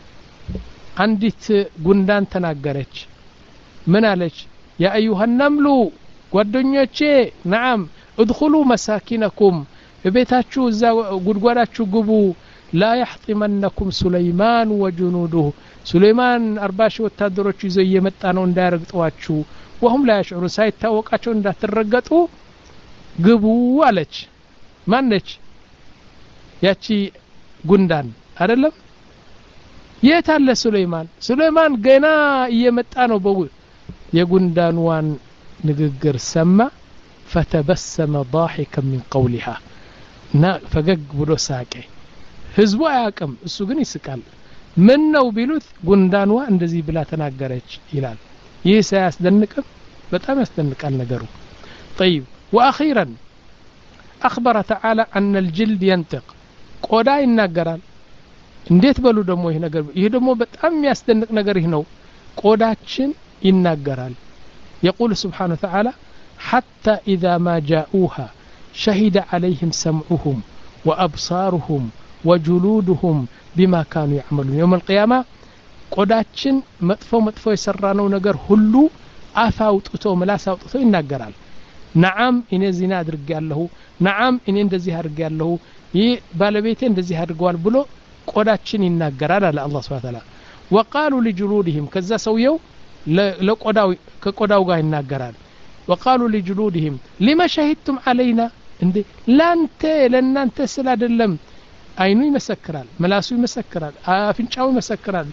عندت قندان تناقرج من عليك يا أيها النمل ودنيوشي نعم ادخلوا مساكنكم ببيتاتشو قدقوالاتشو قبو لا يحطمنكم سليمان وجنوده سليمان أرباش وتادروች ይዘው እየመጣ ነው እንዳያረግጧችሁ وهم لا يشعرون ሳይታወቃቸው እንዳትረገጡ ግቡ አለች ማነች ያቺ ጉንዳን አይደለም የት አለ ሱሌማን ሱሌማን ገና እየመጣ ነው በው የጉንዳንዋን ንግግር ሰማ فتبسم ضاحكا من قولها ና ፈገግ ብሎ ሳቀ ህዝቡ አያቀም እሱ ግን ይስቃል ምን ነው ቢሉት ጉንዳንዋ እንደዚህ ብላ ተናገረች ይላል ይህ ሳያስደንቅም በጣም ያስደንቃል ነገሩ طيب واخيرا اخبر تعالى ان الجلد ينطق ቆዳ ይናገራል እንዴት በሉ ደሞ ይሄ ነገር ይሄ ደሞ በጣም ያስደንቅ ነገር ይሄ ነው ቆዳችን ይናገራል يقول سبحانه وتعالى حتى اذا ما جاءوها شهد عليهم سمعهم وابصارهم وجلودهم بما كانوا يعملون يوم القيامه ቆዳችን መጥፎ መጥፎ የሰራነው ነገር ሁሉ አፋውጥቶ መላስ አውጥቶ ይናገራል نعم እኔ ዚና አድርጌያለሁ نعم እኔ እንደዚህ አድርጌያለሁ ይህ ባለቤቴ እንደዚህ አድርጓል ብሎ ቆዳችን ይናገራል አለ አላህ Subhanahu Wa Ta'ala وقالوا لجلودهم ከዛ ሰውየው ለቆዳው ከቆዳው ጋር ይናገራል وقالوا لجلودهم لما شهدتم علينا እንዴ ላንተ ለናንተ ስላደለም አይኑ ይመሰክራል መላሱ ይመሰክራል አፍንጫው ይመሰክራል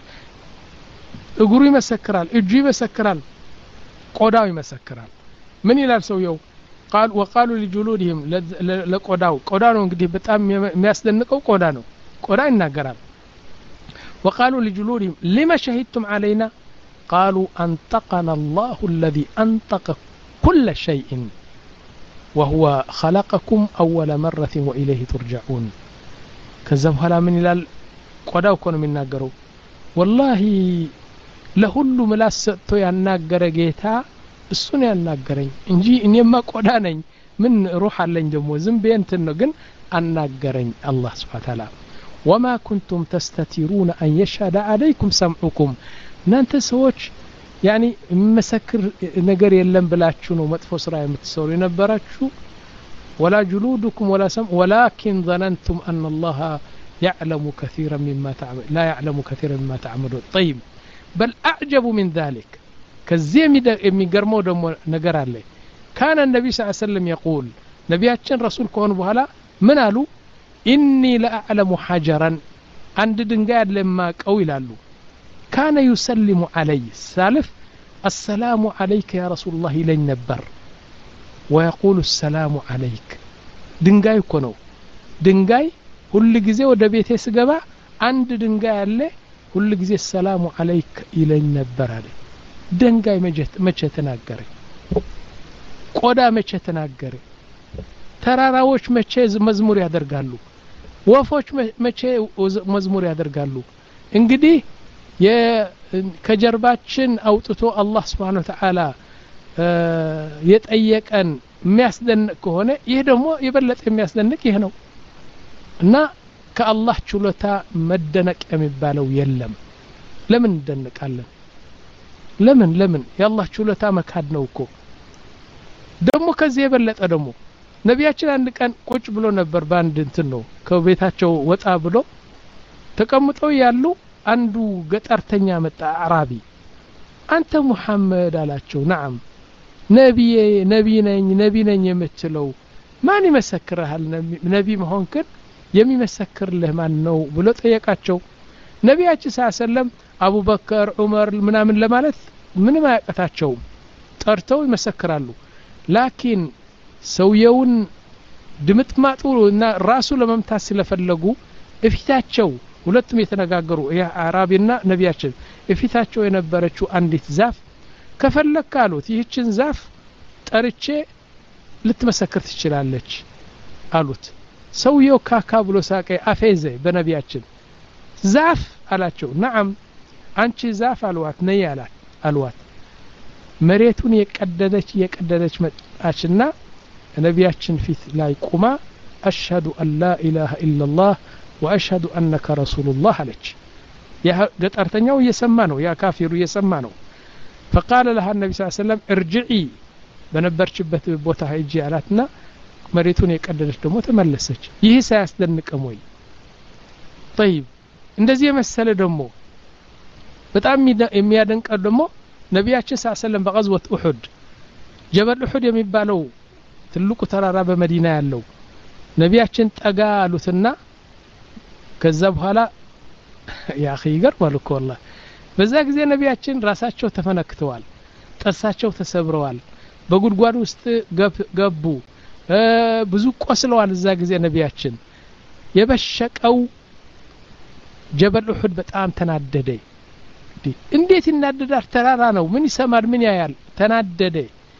እግሩ ይመሰክራል እጁ ይመሰክራል ቆዳው ይመሰክራል ምን ይላል ሰውየው قال وقالوا لجلودهم ለቆዳው ቆዳ ነው እንግዲህ በጣም የሚያስደንቀው ቆዳ ነው ቆዳ ይናገራል وقالوا لجلودهم لما شهدتم علينا قالوا انطقنا الله الذي انطق كل شيء وهو خلقكم اول مره واليه ترجعون ከዛ በኋላ ምን ይላል ቆዳው እኮ ነው የሚናገረው والله ለሁሉ ምላስ ሰጥቶ ያናገረ ጌታ እሱን ያናገረኝ እንጂ እኔማ ቆዳ ነኝ ምን ሩህ አለኝ ደሞ ዝም በእንትን ነው ግን አናገረኝ አላህ Subhanahu Wa Ta'ala وما كنتم تستترون ان يشهد عليكم سمعكم እናንተ ሰዎች ያኒ መሰክር ነገር የለም ብላችሁ ነው መጥፎ ስራ የምትሰሩ የነበራችሁ ولا جلودكم ولا سم ولكن ظننتم أن الله يعلم كثيرا مما تعمل لا يعلم كثيرا مما تعملون طيب بل أعجب من ذلك كزيم يميقرمو دمو نقر عليه كان النبي صلى الله عليه وسلم يقول نبياتشن رسول كون بهلا من قالوا إني لأعلم حجرا عند دنقاد لما قوي لالو كان يسلم علي السالف السلام عليك يا رسول الله لن نبر ويقول السلام عليك دنقاي كونو دنقاي كل جزء وده بيته سجبا عند دنقاي اللي كل جزء السلام عليك لن نبر عليه دنقاي مجت مچ تناገረ ቆዳ መቼ ተናገረ ተራራዎች መቼ መዝሙር ያደርጋሉ ወፎች መቼ መዝሙር ያደርጋሉ እንግዲህ ከጀርባችን አውጥቶ አላህ Subhanahu Wa Ta'ala የጠየቀን የሚያስደንቅ ከሆነ ይሄ ደግሞ የበለጠ የሚያስደንቅ ይሄ ነው እና ከአላህ ችሎታ መደነቅ የሚባለው የለም ለምን እንደነቃለን ለምን ለምን ያላህ ችሎታ መካድ ነው እኮ ደግሞ ከዚህ የበለጠ ደግሞ ነቢያችን አንድ ቀን ቁጭ ብሎ ነበር ባንድ እንትን ነው ከቤታቸው ወጣ ብሎ ተቀምጠው ያሉ አንዱ ገጠርተኛ መጣ አራቢ አንተ ሙሐመድ አላቸው ነዓም ነብይ ነብይ ነኝ ነብይ ነኝ የምትለው ማን ይመሰክርሃል ነብይ መሆንክን የሚመሰክርልህ ማን ነው ብሎ ጠየቃቸው ነቢያችን ሰለላሁ አቡበከር ዑመር ምናምን ለማለት ምንም አያቀታቸው ጠርተው ይመሰክራሉ ላኪን ሰውየውን ድምጥማጡና ራሱ ለመምታት ስለፈለጉ እፊታቸው ሁለቱም የተነጋገሩ ያ አራቢና ነቢያችን እፊታቸው የነበረችው አንዲት ዛፍ ከፈለክ አሉት ይህችን ዛፍ ጠርቼ ልትመሰክር ትችላለች አሉት ሰውየው ካካ ብሎ ሳቀ አፌዘ በነቢያችን ዛፍ አላቸው ነዓም አንቺ ዛፍ አልዋት ነይ አላት አልዋት መሬቱን የቀደደች የቀደደች መጣችና ነቢያችን ፊት ላይ ቆማ አሽሀዱ አን ላ ኢላሃ ኢላላህ ወአሽሀዱ አነከ ረሱሉላህ አለች ያ ገጠርተኛው እየሰማ ነው ያ ካፊሩ እየሰማ ነው فقال لها النبي صلى الله عليه وسلم ارجعي በነበርችበት ቦታ ሂጂ አላትና መሬቱን የቀደደች ደግሞ ተመለሰች ይህ ሳያስደንቀም ወይ طيب እንደዚህ የመሰለ ደግሞ በጣም የሚያደንቀው ደግሞ ነቢያችን ሰለላሁ ዐለይሂ ወሰለም በغزوة أحد ጀበል أحد የሚባለው ትልቁ ተራራ በመዲና ያለው ነቢያችን ጠጋ አሉትና ከዛ በኋላ ያ اخي ይገርማል እኮ والله በዛ ጊዜ ነቢያችን ራሳቸው ተፈነክተዋል ጥርሳቸው ተሰብረዋል በጉድጓድ ውስጥ ገቡ ብዙ ቆስለዋል እዛ ጊዜ ነቢያችን የበሸቀው ጀበል أحد በጣም ተናደደ እንዴት ይናደዳል ተራራ ነው ምን ይሰማል ምን ያያል ተናደደ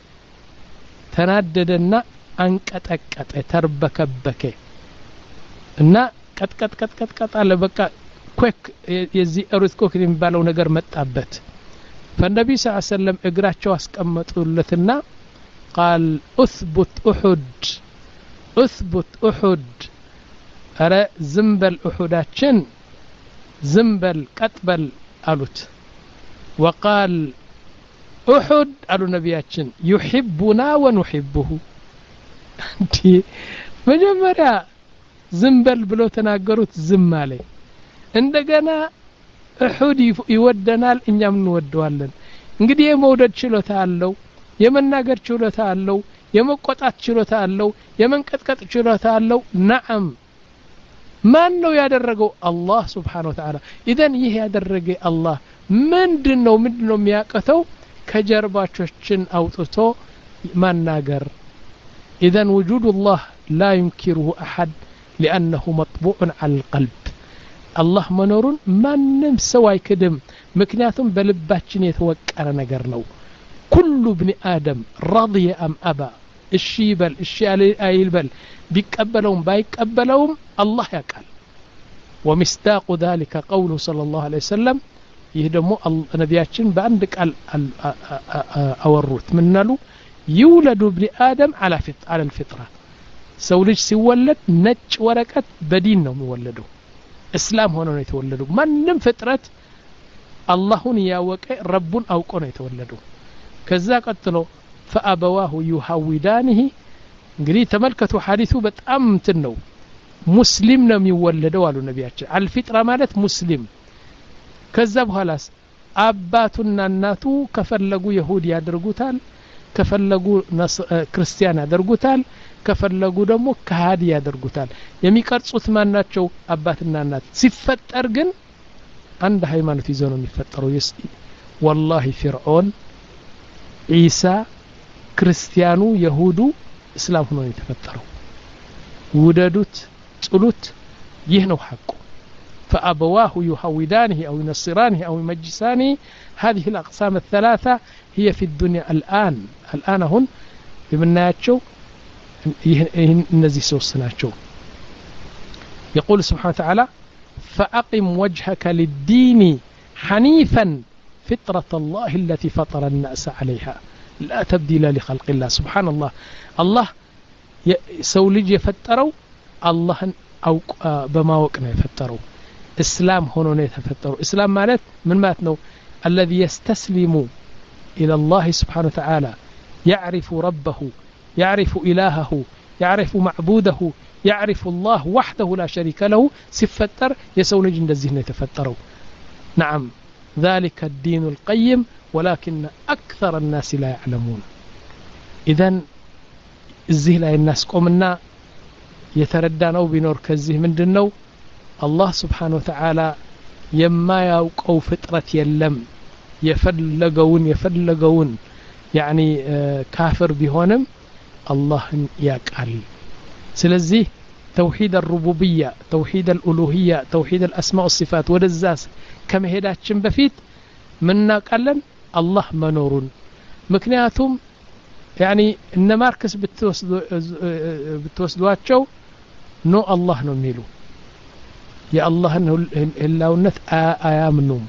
ተናደደና አንቀጠቀጠ ተርበከበከ እና ቀጥቀጥ ቀጥቀጥ ቀጣለ በቃ ኩክ የዚህ እርትኮክ የሚባለው ነገር መጣበት فالنبي صلى الله عليه وسلم እግራቸው አስቀመጡለትና قال اثبت احد اثبت احد ኧረ ዝምበል እሑዳችን ዝምበል ቀጥበል አሉት وقال احد قالوا نبياتችን يحبنا ونحبه እንዴ መጀመሪያ ዝምበል ብሎ ተናገሩት ዝም አለ እንደገና እሑድ ይወደናል እኛም እንወደዋለን እንግዲህ የመውደድ ችሎታ አለው የመናገር ችሎታ አለው የመቆጣት ችሎታ አለው የመንቀጥቀጥ ችሎታ አለው ነዓም ማን ነው ያደረገው አላህ Subhanahu Wa Ta'ala ኢደን ይሄ ያደረገ አላህ ምንድነው ምንድነው የሚያቀተው ከጀርባቾችን አውጥቶ ማናገር ኢደን وجود الله لا ينكره احد لانه مطبوع على القلب الله منورን ማንም ሰው አይከደም ምክንያቱም በልባችን የተወቀረ ነገር ነው كل ابن ادم رضي ام ابى እሺ ይበል እሺ አይልበል ቢቀበለውም ባይቀበለውም አላህ ያውቃል ومصداق ذلك قوله صلى الله عليه وسلم ይህ ደግሞ ነቢያችን በአንድ ቃል አወሩት ምንናሉ يولد ابن ادم على فطره على الفطره ሰው ልጅ ሲወለድ ነጭ ወረቀት በዲን ነው የሚወለደው እስላም ሆኖ ነው የተወለደው ማንንም ፍጥረት አላህን ያወቀ ረቡን አውቆ ነው የተወለደው ከዛ ቀጥሎ فأبواه يهودانه እንግዲህ ተመልከቱ ሐዲሱ በጣም እንትን ነው ሙስሊም ነው የሚወለደው አሉ ነብያችን አልፊጥራ ማለት ሙስሊም ከዛ በኋላስ አባቱና እናቱ ከፈለጉ ይሁዲ ያደርጉታል ከፈለጉ ክርስቲያን ያደርጉታል ከፈለጉ ደግሞ ከሃዲ ያደርጉታል የሚቀርጹት ማናቸው አባትና እናት ሲፈጠር ግን አንድ ሃይማኖት ይዘው ነው የሚፈጠረው والله فرعون عيسى ክርስቲያኑ ይሁዱ እስላም ሆኖ የተፈጠረው ወደዱት ጥሉት ይህ ነው ሐቁ فأبواه يهودانه أو ينصرانه أو يمجسانه هذه الأقسام الثلاثة هي في الدنيا الآن الآن هون بمناتشو النزي سوسناتشو يقول سبحانه وتعالى فأقم وجهك للدين حنيفا فطرة الله التي فطر الناس عليها لا تبديل لخلق الله سبحان الله الله سولج يفتروا الله أو بما وقنا يفتروا اسلام هونو ነው የተፈጠሩ اسلام ማለት ምን ማለት ነው الذي يستسلم الى الله سبحانه وتعالى يعرف ربه يعرف الهه يعرف معبوده يعرف الله وحده لا شريك له ሲፈጠር የሰው ልጅ እንደዚህ ነው የተፈጠረው نعم ذلك الدين القيم ولكن اكثر الناس لا يعلمون اذا እዚህ ላይ እናስቆምና የተረዳነው ቢኖር ከዚህ ምንድነው الله سبحانه وتعالى يما يوقو فطرة يلم يفلقون يفلقون يعني كافر بهونم الله يقال سلزي توحيد الربوبية توحيد الألوهية توحيد الأسماء والصفات ودزاس كم هداتشن بفيت منا قالن الله منور مكنياتهم يعني إن ماركس بتوسدواتشو نو الله نو ميلو يا الله انه اللاونت ايامنهم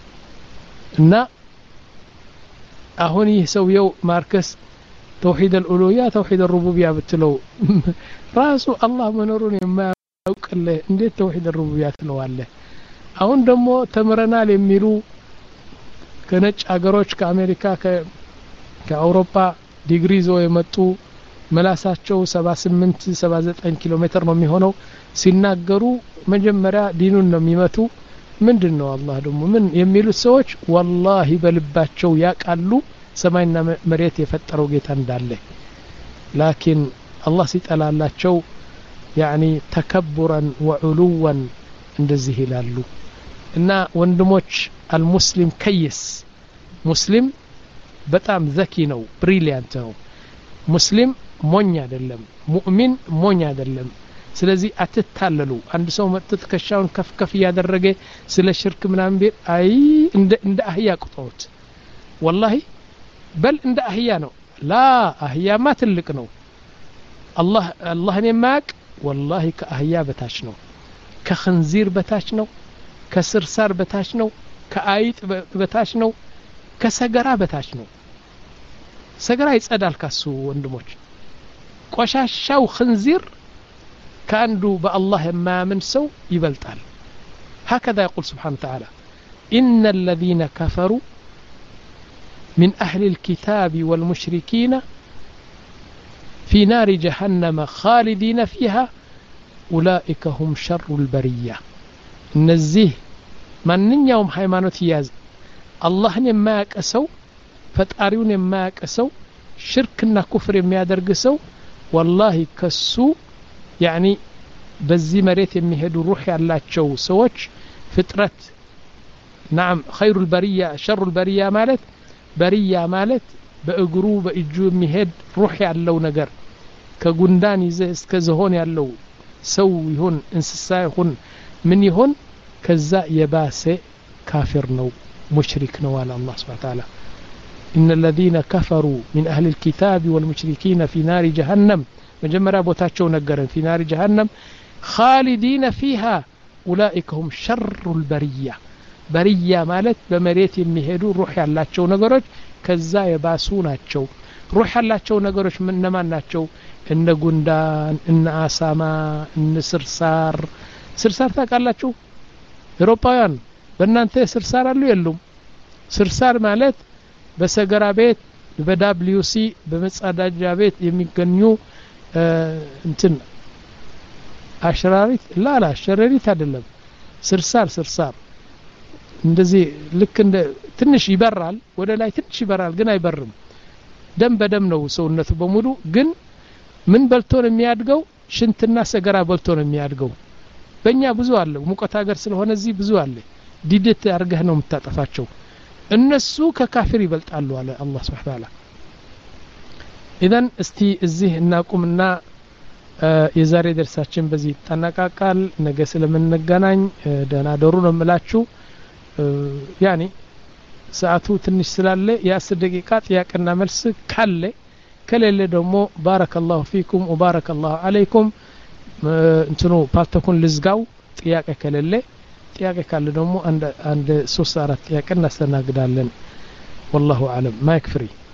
እና አሁን ይሰውየው ማርክስ توحيد الالوهيه توحيد الربوبيه بتلو راسو الله منورون የማያውቅለ እንዴት توحيد الربوبيه ትለዋለህ አሁን ደግሞ ተምረናል የሚሉ ከነጭ አገሮች ከአሜሪካ ከአውሮፓ ዲግሪ ዞ የመጡ መላሳቸው ሰባ ስምንት ሰባ ዘጠኝ ኪሎ ሜትር ነው የሚሆነው ሲናገሩ መጀመሪያ ዲኑን ነው የሚመቱ ምንድነው አላህ ደግሞ ምን የሚሉት ሰዎች والله በልባቸው ያቃሉ ሰማይና መሬት የፈጠረው ጌታ እንዳለ لكن الله ሲጠላላቸው يعني تكبرا وعلوا እንደዚህ ይላሉ እና ወንድሞች المسلم كيس مسلم በጣም ዘኪ ነው ብሪሊያንት ነው ሙስሊም ሞኝ አይደለም ሙእሚን ሞኝ አይደለም ስለዚህ አትታለሉ አንድ ሰው መጥቶ ከሻውን ከፍ ከፍ ያደረገ ስለ ሽርክ ምናምን ቢል አይ እንደ እንደ አህያ ቁጦት والله በል እንደ አህያ ነው ላ አህያማ ትልቅ ነው አላህ አላህን የማያውቅ والله ከአህያ በታች ነው ከخنزير በታች ነው ከስርሳር በታች ነው ከአይጥ በታች ነው ከሰገራ በታች ነው ሰገራ ይጸዳል ካሱ ወንድሞች ቆሻሻው خنزير كأنه بالله ما من سو يبلطال هكذا يقول سبحانه وتعالى إن الذين كفروا من أهل الكتاب والمشركين في نار جهنم خالدين فيها أولئك هم شر البرية نزيه من يوم حيمانوت ياز الله ما يكسو فتاريون ما يكسو شركنا كفر ما يدرقسو والله كسو يعني بزي مريت يمهدوا روحي علاتشو سوتش فطرت نعم خير البرية شر البرية مالت برية مالت بأقرو بأجو يمهد روحي علو نقر كقندان كزهون يالو سو يهون انسسا يهون من يهون كزا يباسي كافر نو مشرك نو على الله سبحانه وتعالى إن الذين كفروا من أهل الكتاب والمشركين في نار جهنم مجمرا بوتاچو نغرن في نار جهنم خالدين فيها اولئك هم شر البريه بريه ማለት በመሬት የሚሄዱ روح ያላቸው ነገሮች ከዛ የባሱ ናቸው روح ያላቸው ነገሮች ምንማን ናቸው እነ ጉንዳን እነ አሳማ እነ ስርሳር ስርሳር ታውቃላችሁ አውሮፓውያን በእናንተ ስርሳር አሉ የሉም ስርሳር ማለት በሰገራ ቤት በዳብሊውሲ በመጻዳጃ ቤት የሚገኙ እንትን አሽራሪት ላላ ሸረሪት አይደለም ስርሳር ስርሳር እንደዚህ ልክ እንደ ትንሽ ይበራል ወደ ላይ ትንሽ ይበራል ግን አይበርም ደም በደም ነው ሰውነቱ በሙሉ ግን ምን በልቶ ነው የሚያድገው ሽንትና ሰገራ በልቶ ነው የሚያድገው በእኛ ብዙ አለ ሙቀት ሀገር ስለሆነ እዚህ ብዙ አለ ዲድት አርገህ ነው የምታጠፋቸው እነሱ ከካፊር ይበልጣሉ አለ አላህ Subhanahu Wa Ta'ala ኢዘን እስቲ እዚህ እናቁምና የዛሬ ደርሳችን በዚህ ተጠናቀቃል ነገ ስለምንገናኝ ደህና ደሩ ነው የምላችሁ ያኒ ሰዓቱ ትንሽ ስላለ የ10 ደቂቃ ጥያቄና መልስ ካለ ከሌለ ደግሞ ባረከላሁ ፊኩም ወባረከላሁ አለይኩም እንትኑ ፓርተኩን ልዝጋው ጥያቄ ከሌለ ጥያቄ ካለ ደግሞ አንድ አንድ ሶስት አራት ጥያቄ እናስተናግዳለን والله اعلم ما يكفي